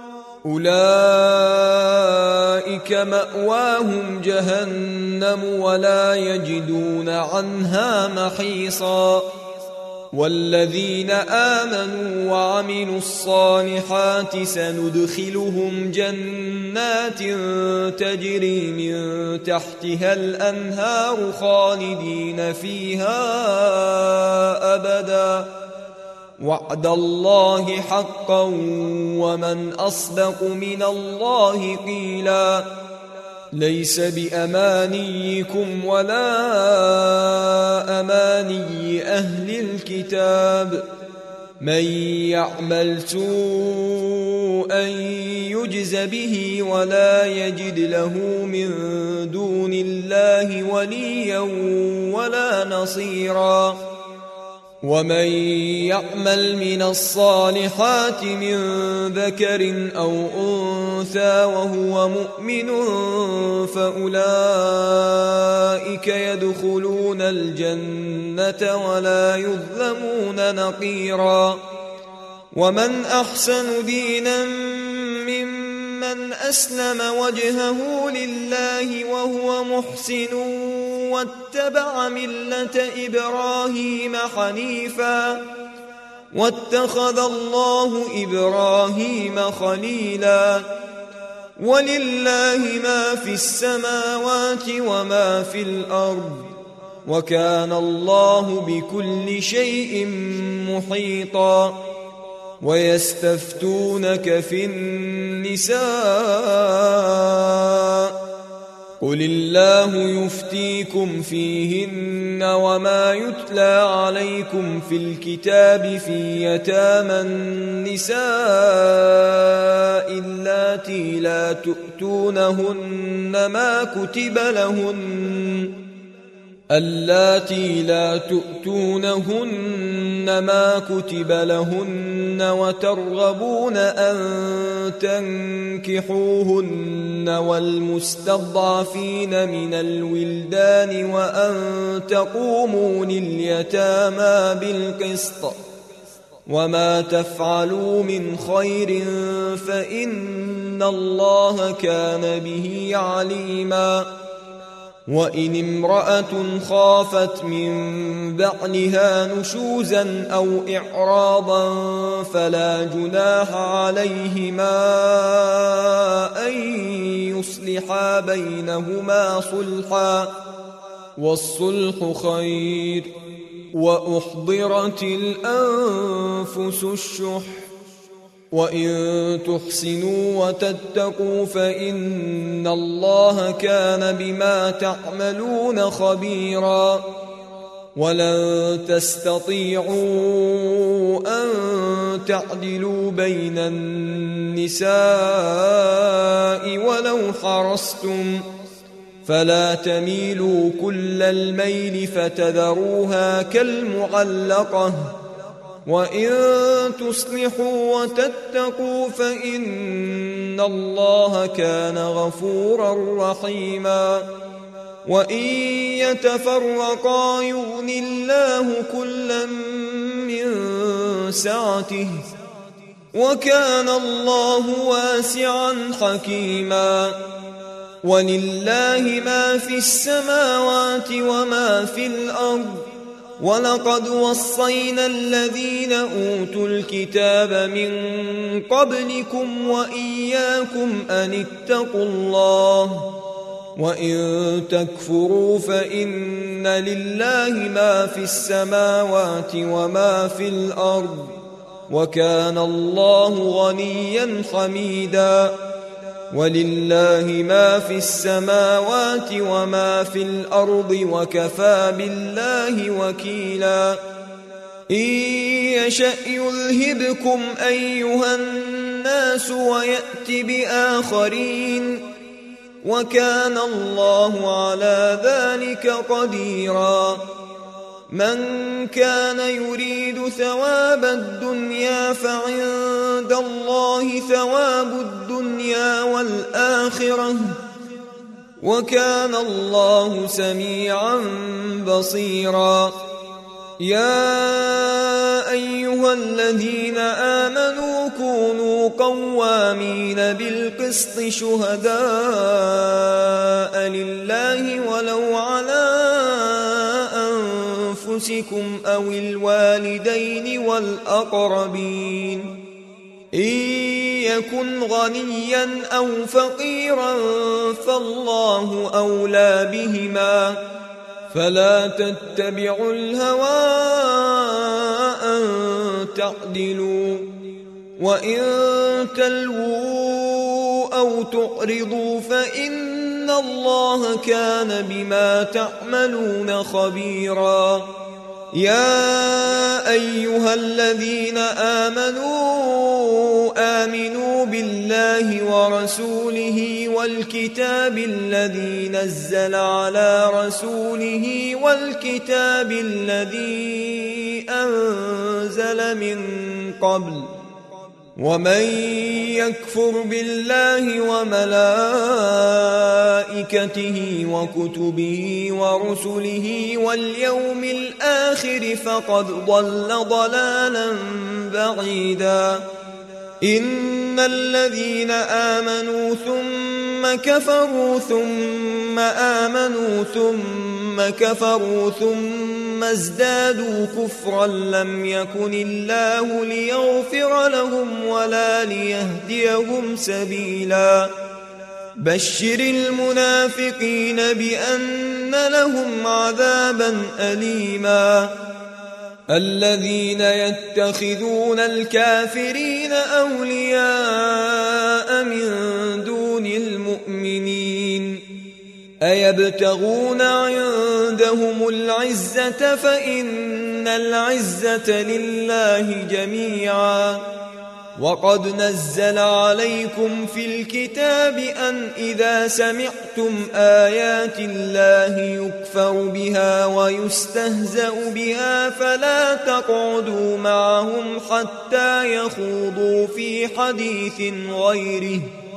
أولئك مأواهم جهنم ولا يجدون عنها محيصا والذين آمنوا وعملوا الصالحات سندخلهم جنات تجري من تحتها الأنهار خالدين فيها أبدا وعد الله حقا ومن أصدق من الله قيلا ليس بأمانيكم ولا أماني أهل الكتاب من يعمل سوءا يجز به ولا يجد له من دون الله وليا ولا نصيرا ومن يعمل من الصالحات من ذكر أو أنثى وهو مؤمن فأولئك يدخلون الجنة ولا يظلمون نقيرا ومن أحسن دينا ممن أسلم وجهه لله وهو محسن واتبع ملة إبراهيم حنيفا واتخذ الله إبراهيم خليلا ولله ما في السماوات وما في الأرض وكان الله بكل شيء محيطا. ويستفتونك في النساء قل الله يفتيكم فيهن وما يتلى عليكم في الكتاب في يتامى النساء اللاتي لا تؤتونهن ما كتب لهن اللاتي لا تؤتونهن ما كتب لهن وترغبون أن تنكحوهن والمستضعفين من الولدان وأن تقوموا لليتامى بالقسط وما تفعلوا من خير فإن الله كان به عليما. وإن امرأة خافت من بعلها نشوزا أو إعراضا فلا جناح عليهما أن يصلحا بينهما صلحا والصلح خير. وأحضرت الأنفس الشح وإن تحسنوا وتتقوا فإن الله كان بما تعملون خبيرا. ولن تستطيعوا أن تعدلوا بين النساء ولو حرصتم فلا تميلوا كل الميل فتذروها كالمعلقة. وإن تصلحوا وتتقوا فإن الله كان غفورا رحيما. وإن يتفرقا يغن الله كلا من سعته وكان الله واسعا حكيما. ولله ما في السماوات وما في الأرض ولقد وصينا الذين أوتوا الكتاب من قبلكم وإياكم أن اتقوا الله وإن تكفروا فإن لله ما في السماوات وما في الأرض وكان الله غنيا حميدا. ولله ما في السماوات وما في الأرض وكفى بالله وكيلا. إن يشأ يذهبكم أيها الناس ويأت بآخرين وكان الله على ذلك قديرا. من كان يريد ثواب الدنيا فعند الله ثواب الدنيا والآخرة وكان الله سميعا بصيرا. يا أيها الذين آمنوا كونوا قوامين بالقسط شهداء لله ولو على أنفسكم أو الوالدين والأقربين إن يكن غنيا أو فقيرا فالله أولى بهما فلا تتبعوا الهوى أن تعدلوا وإن تلووا أو تعرضوا فإن الله كان بما تعملون خبيرا. يا أيها الذين آمنوا آمنوا بالله ورسوله والكتاب الذي نزل على رسوله والكتاب الذي أنزل من قبل ومن يكفر بالله وملائكته وكتبه ورسله واليوم الآخر فقد ضل ضلالا بعيدا. إن الذين آمنوا ثم كفروا ثم آمنوا ثم كفروا ثم ازدادوا كفرا لم يكن الله ليغفر لهم ولا ليهديهم سبيلا. بشر المنافقين بأن لهم عذابا أليما الذين يتخذون الكافرين أولياء من دون المؤمنين أيبتغون عندهم العزة فإن العزة لله جميعا وقد نزل عليكم في الكتاب أن إذا سمعتم آيات الله يكفر بها ويستهزأ بها فلا تقعدوا معهم حتى يخوضوا في حديث غيره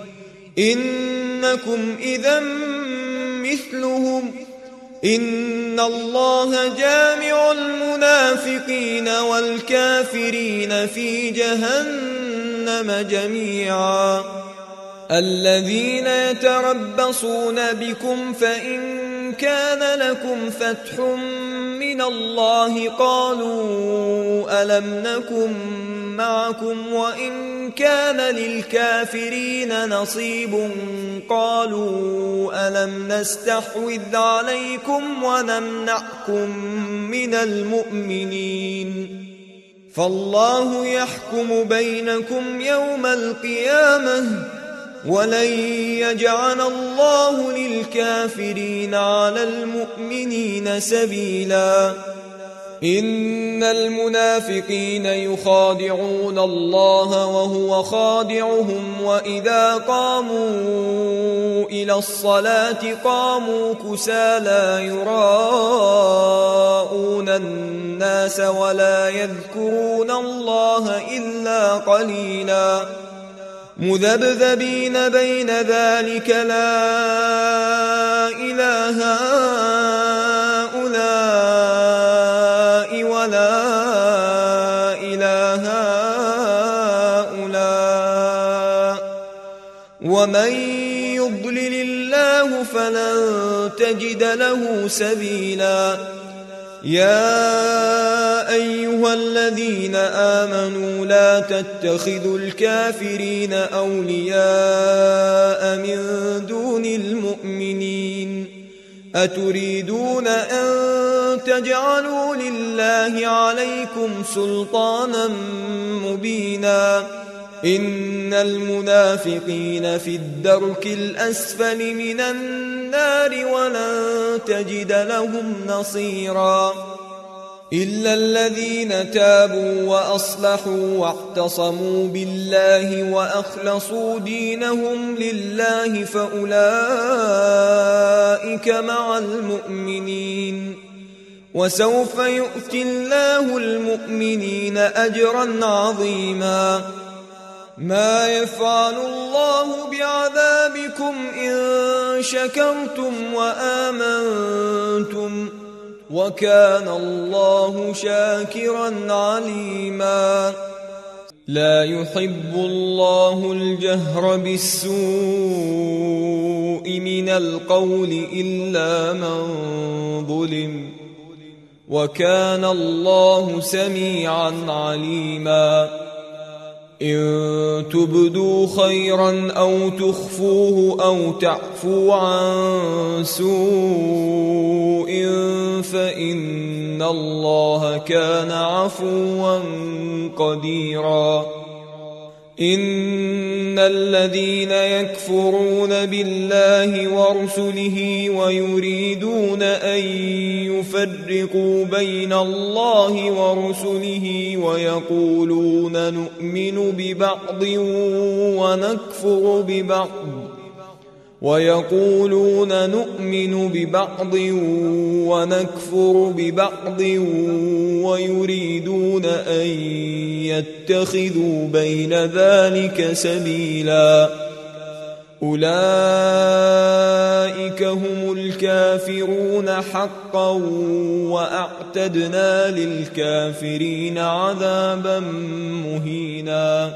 إنكم إذا مثلهم إن الله جامع المنافقين والكافرين في جهنم جميعا الذين يتربصون بكم فإن كان لكم فتح من الله قالوا ألم نكن معكم وإن كان للكافرين نصيب قالوا ألم نستحوذ عليكم ونمنعكم من المؤمنين فالله يحكم بينكم يوم القيامة ولن يجعل الله للكافرين على المؤمنين سبيلا إن المنافقين يخادعون الله وهو خادعهم وإذا قاموا إلى الصلاة قاموا كسالى يراءون الناس ولا يذكرون الله إلا قليلا مذبذبين بين ذلك لا إله هؤلاء ولا إله هؤلاء ومن يضلل الله فلن تجد له سبيلا يا أيها الذين آمنوا لا تتخذوا الكافرين أولياء من دون المؤمنين أتريدون أن تجعلوا لله عليكم سلطانا مبينا إن المنافقين في الدرك الأسفل من النار ولن تجد لهم نصيرا إلا الذين تابوا وأصلحوا واعتصموا بالله وأخلصوا دينهم لله فأولئك مع المؤمنين وسوف يؤتي الله المؤمنين أجرا عظيما ما يفعل الله بعذابكم إن شكرتم وآمنتم وكان الله شاكرا عليما لا يحب الله الجهر بالسوء من القول إلا من ظلم وكان الله سميعا عليما إن تبدوا خيرا أو تخفوه أو تعفو عن سوء فإن الله كان عفوا قديرا إن الذين يكفرون بالله ورسله ويريدون أن يفرقوا بين الله ورسله ويقولون نؤمن ببعض ونكفر ببعض ويقولون نؤمن ببعض ونكفر ببعض ويريدون أن يتخذوا بين ذلك سبيلا أولئك هم الكافرون حقا وأعتدنا للكافرين عذابا مهينا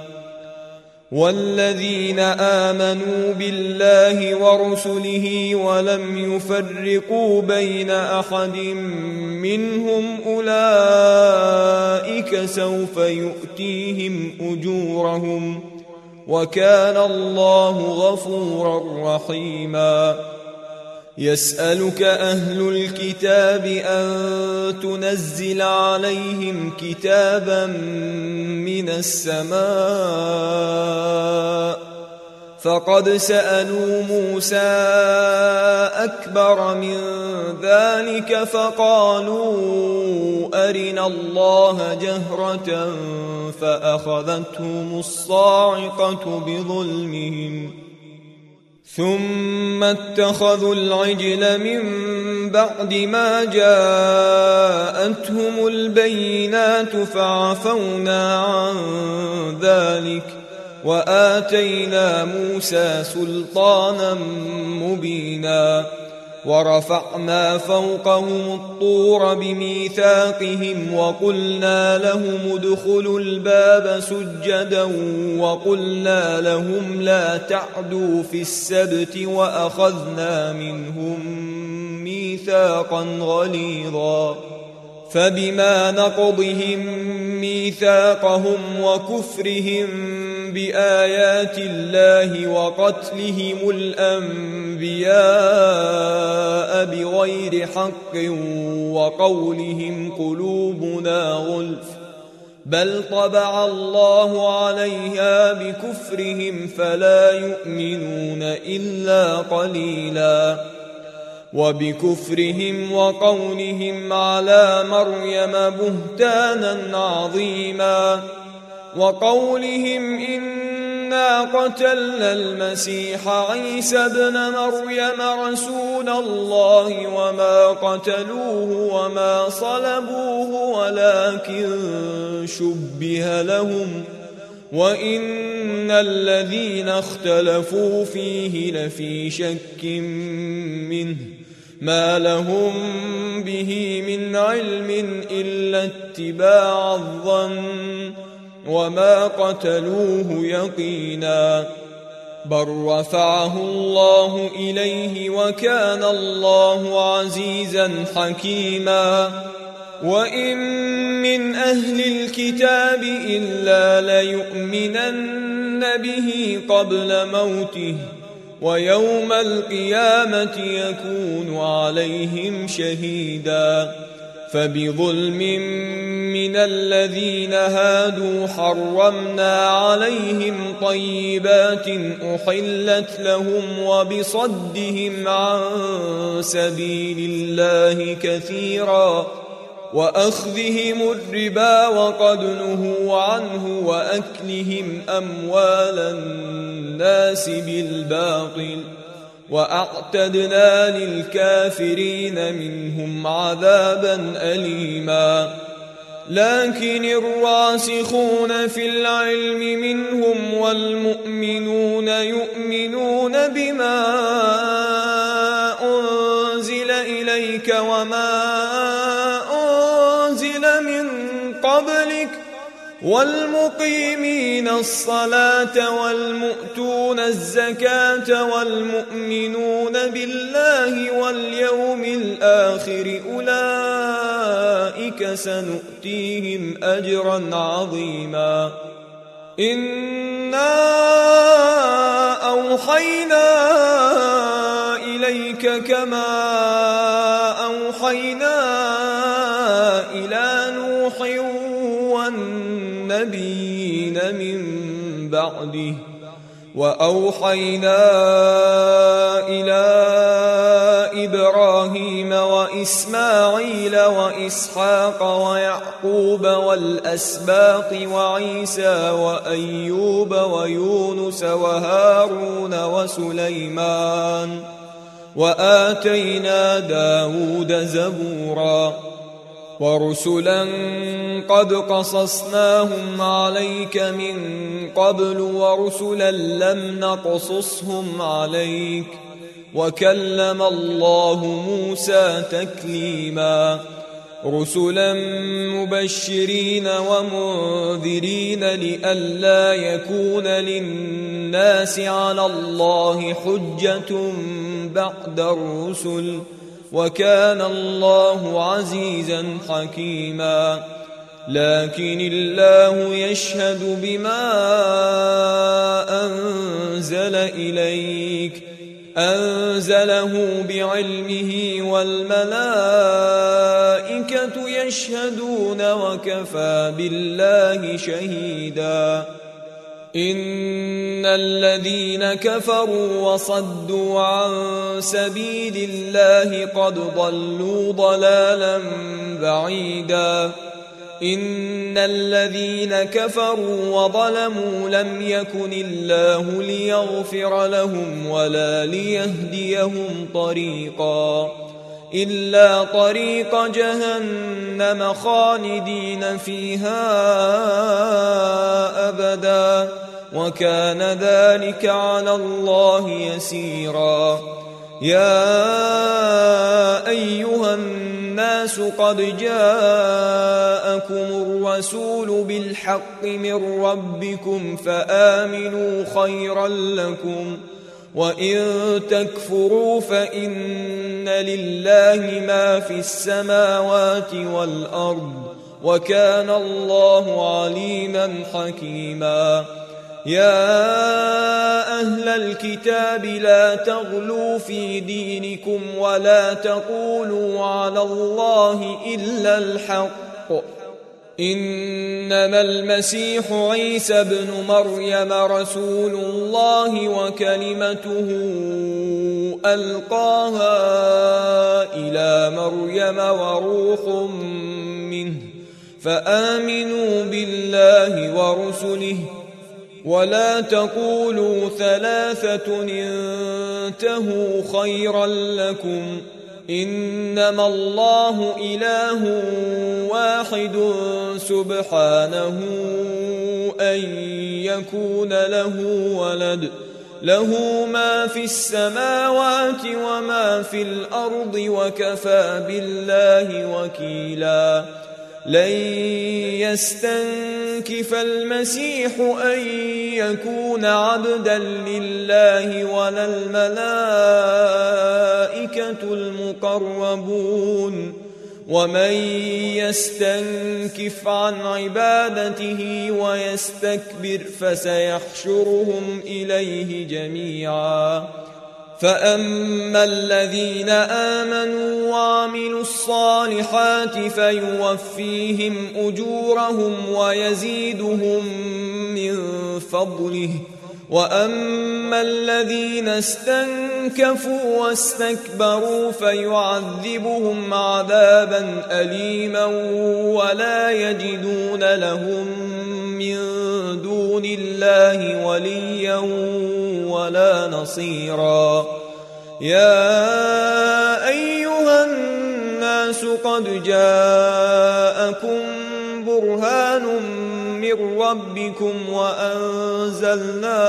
والذين آمنوا بالله ورسله ولم يفرقوا بين أحد منهم أولئك سوف يؤتيهم أجورهم وكان الله غفورا رحيما. يسألك أهل الكتاب أن تنزل عليهم كتابا من السماء فقد سألوا موسى أكبر من ذلك فقالوا أرنا الله جهرة فأخذتهم الصاعقة بظلمهم ثم اتخذوا العجل من بعد ما جاءتهم البينات فعفونا عن ذلك وآتينا موسى سلطانا مبينا ورفعنا فوقهم الطور بميثاقهم وقلنا لهم ادخلوا الباب سجدا وقلنا لهم لا تعدوا في السبت وأخذنا منهم ميثاقا غليظا فبما نقضهم ميثاقهم وكفرهم بآيات الله وقتلهم الأنبياء بغير حق وقولهم قلوبنا غلف بل طبع الله عليها بكفرهم فلا يؤمنون إلا قليلا وبكفرهم وقولهم على مريم بهتانا عظيما وقولهم إنا قتلنا المسيح عيسى ابن مريم رسول الله وما قتلوه وما صلبوه ولكن شبه لهم وإن الذين اختلفوا فيه لفي شك منه ما لهم به من علم إلا اتباع الظن وما قتلوه يقينا بل رفعه الله إليه وكان الله عزيزا حكيما وإن من أهل الكتاب إلا ليؤمنن به قبل موته ويوم القيامة يكون عليهم شهيدا فبظلم من الذين هادوا حرمنا عليهم طيبات أحلت لهم وبصدهم عن سبيل الله كثيرا وأخذهم الربا وقد نهوا عنه وأكلهم أموال الناس بالباطل وأعتدنا للكافرين منهم عذابا أليما لكن الراسخون في العلم منهم والمؤمنون يؤمنون بما أنزل إليك وما قبلك والمقيمين الصلاة والمؤتون الزكاة والمؤمنون بالله واليوم الآخر أولئك سنؤتيهم أجرا عظيما إنا أوحينا إليك كما أوحينا إلى نوح والنبيين من بعده وأوحينا إلى إبراهيم وإسماعيل وإسحاق ويعقوب والأسباط وعيسى وأيوب ويونس وهارون وسليمان وآتينا داود زبورا ورسلا قد قصصناهم عليك من قبل ورسلا لم نقصصهم عليك وكلم الله موسى تكليما رسلا مبشرين ومنذرين لئلا يكون للناس على الله حجة بعد الرسل وكان الله عزيزا حكيما لكن الله يشهد بما إليك أنزله بعلمه والملائكة يشهدون وكفى بالله شهيدا إن الذين كفروا وصدوا عن سبيل الله قد ضلوا ضلالا بعيدا إن الذين كفروا وظلموا لم يكن الله ليغفر لهم ولا ليهديهم طريقا إلا طريق جهنم خالدين فيها أبدا وكان ذلك على الله يسيرا يا أيها الناس قد جاءكم الرسول بالحق من ربكم فآمنوا خيرا لكم وإن تكفروا فإن لله ما في السماوات والأرض وكان الله عليما حكيما يا أهل الكتاب لا تغلوا في دينكم ولا تقولوا على الله إلا الحق إنما المسيح عيسى ابن مريم رسول الله وكلمته ألقاها إلى مريم وروح منه فآمنوا بالله ورسله ولا تقولوا ثلاثة انتهوا خيرا لكم إنما الله إله واحد سبحانه أن يكون له ولد له ما في السماوات وما في الأرض وكفى بالله وكيلا لن يستنكف المسيح أن يكون عبدا لله ولا الملائكة المقربون ومن يستنكف عن عبادته ويستكبر فسيحشرهم إليه جميعا فأما الذين آمنوا وعملوا الصالحات فيوفيهم أجورهم ويزيدهم من فضله وأما الذين استنكفوا واستكبروا فيعذبهم عذابا أليما ولا يجدون لهم من دون الله وليا ولا نصيرا يا أيها الناس قد جاءكم برهان من ربكم وأنزلنا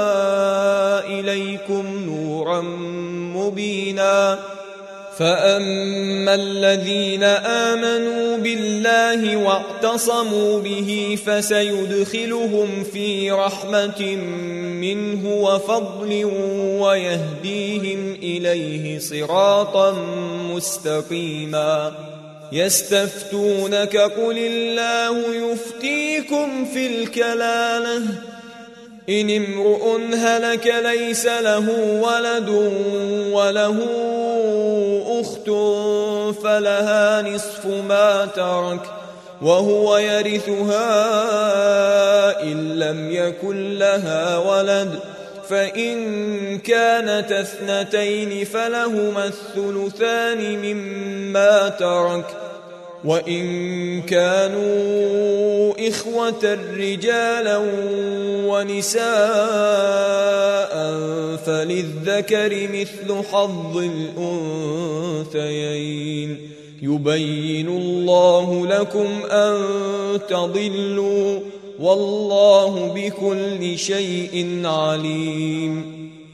إليكم نورا مبينا فأما الذين آمنوا بالله واعتصموا به فسيدخلهم في رحمة منه وفضل ويهديهم إليه صراطا مستقيما يستفتونك قل الله يفتيكم في الكلالة إن امرؤ هلك ليس له ولد وله أخت فلها نصف ما ترك وهو يرثها إن لم يكن لها ولد فإن كانت اثنتين فلهما الثلثان مما ترك وإن كانوا إخوة رجالا ونساء فللذكر مثل حظ الأنثيين يبين الله لكم أن تضلوا والله بكل شيء عليم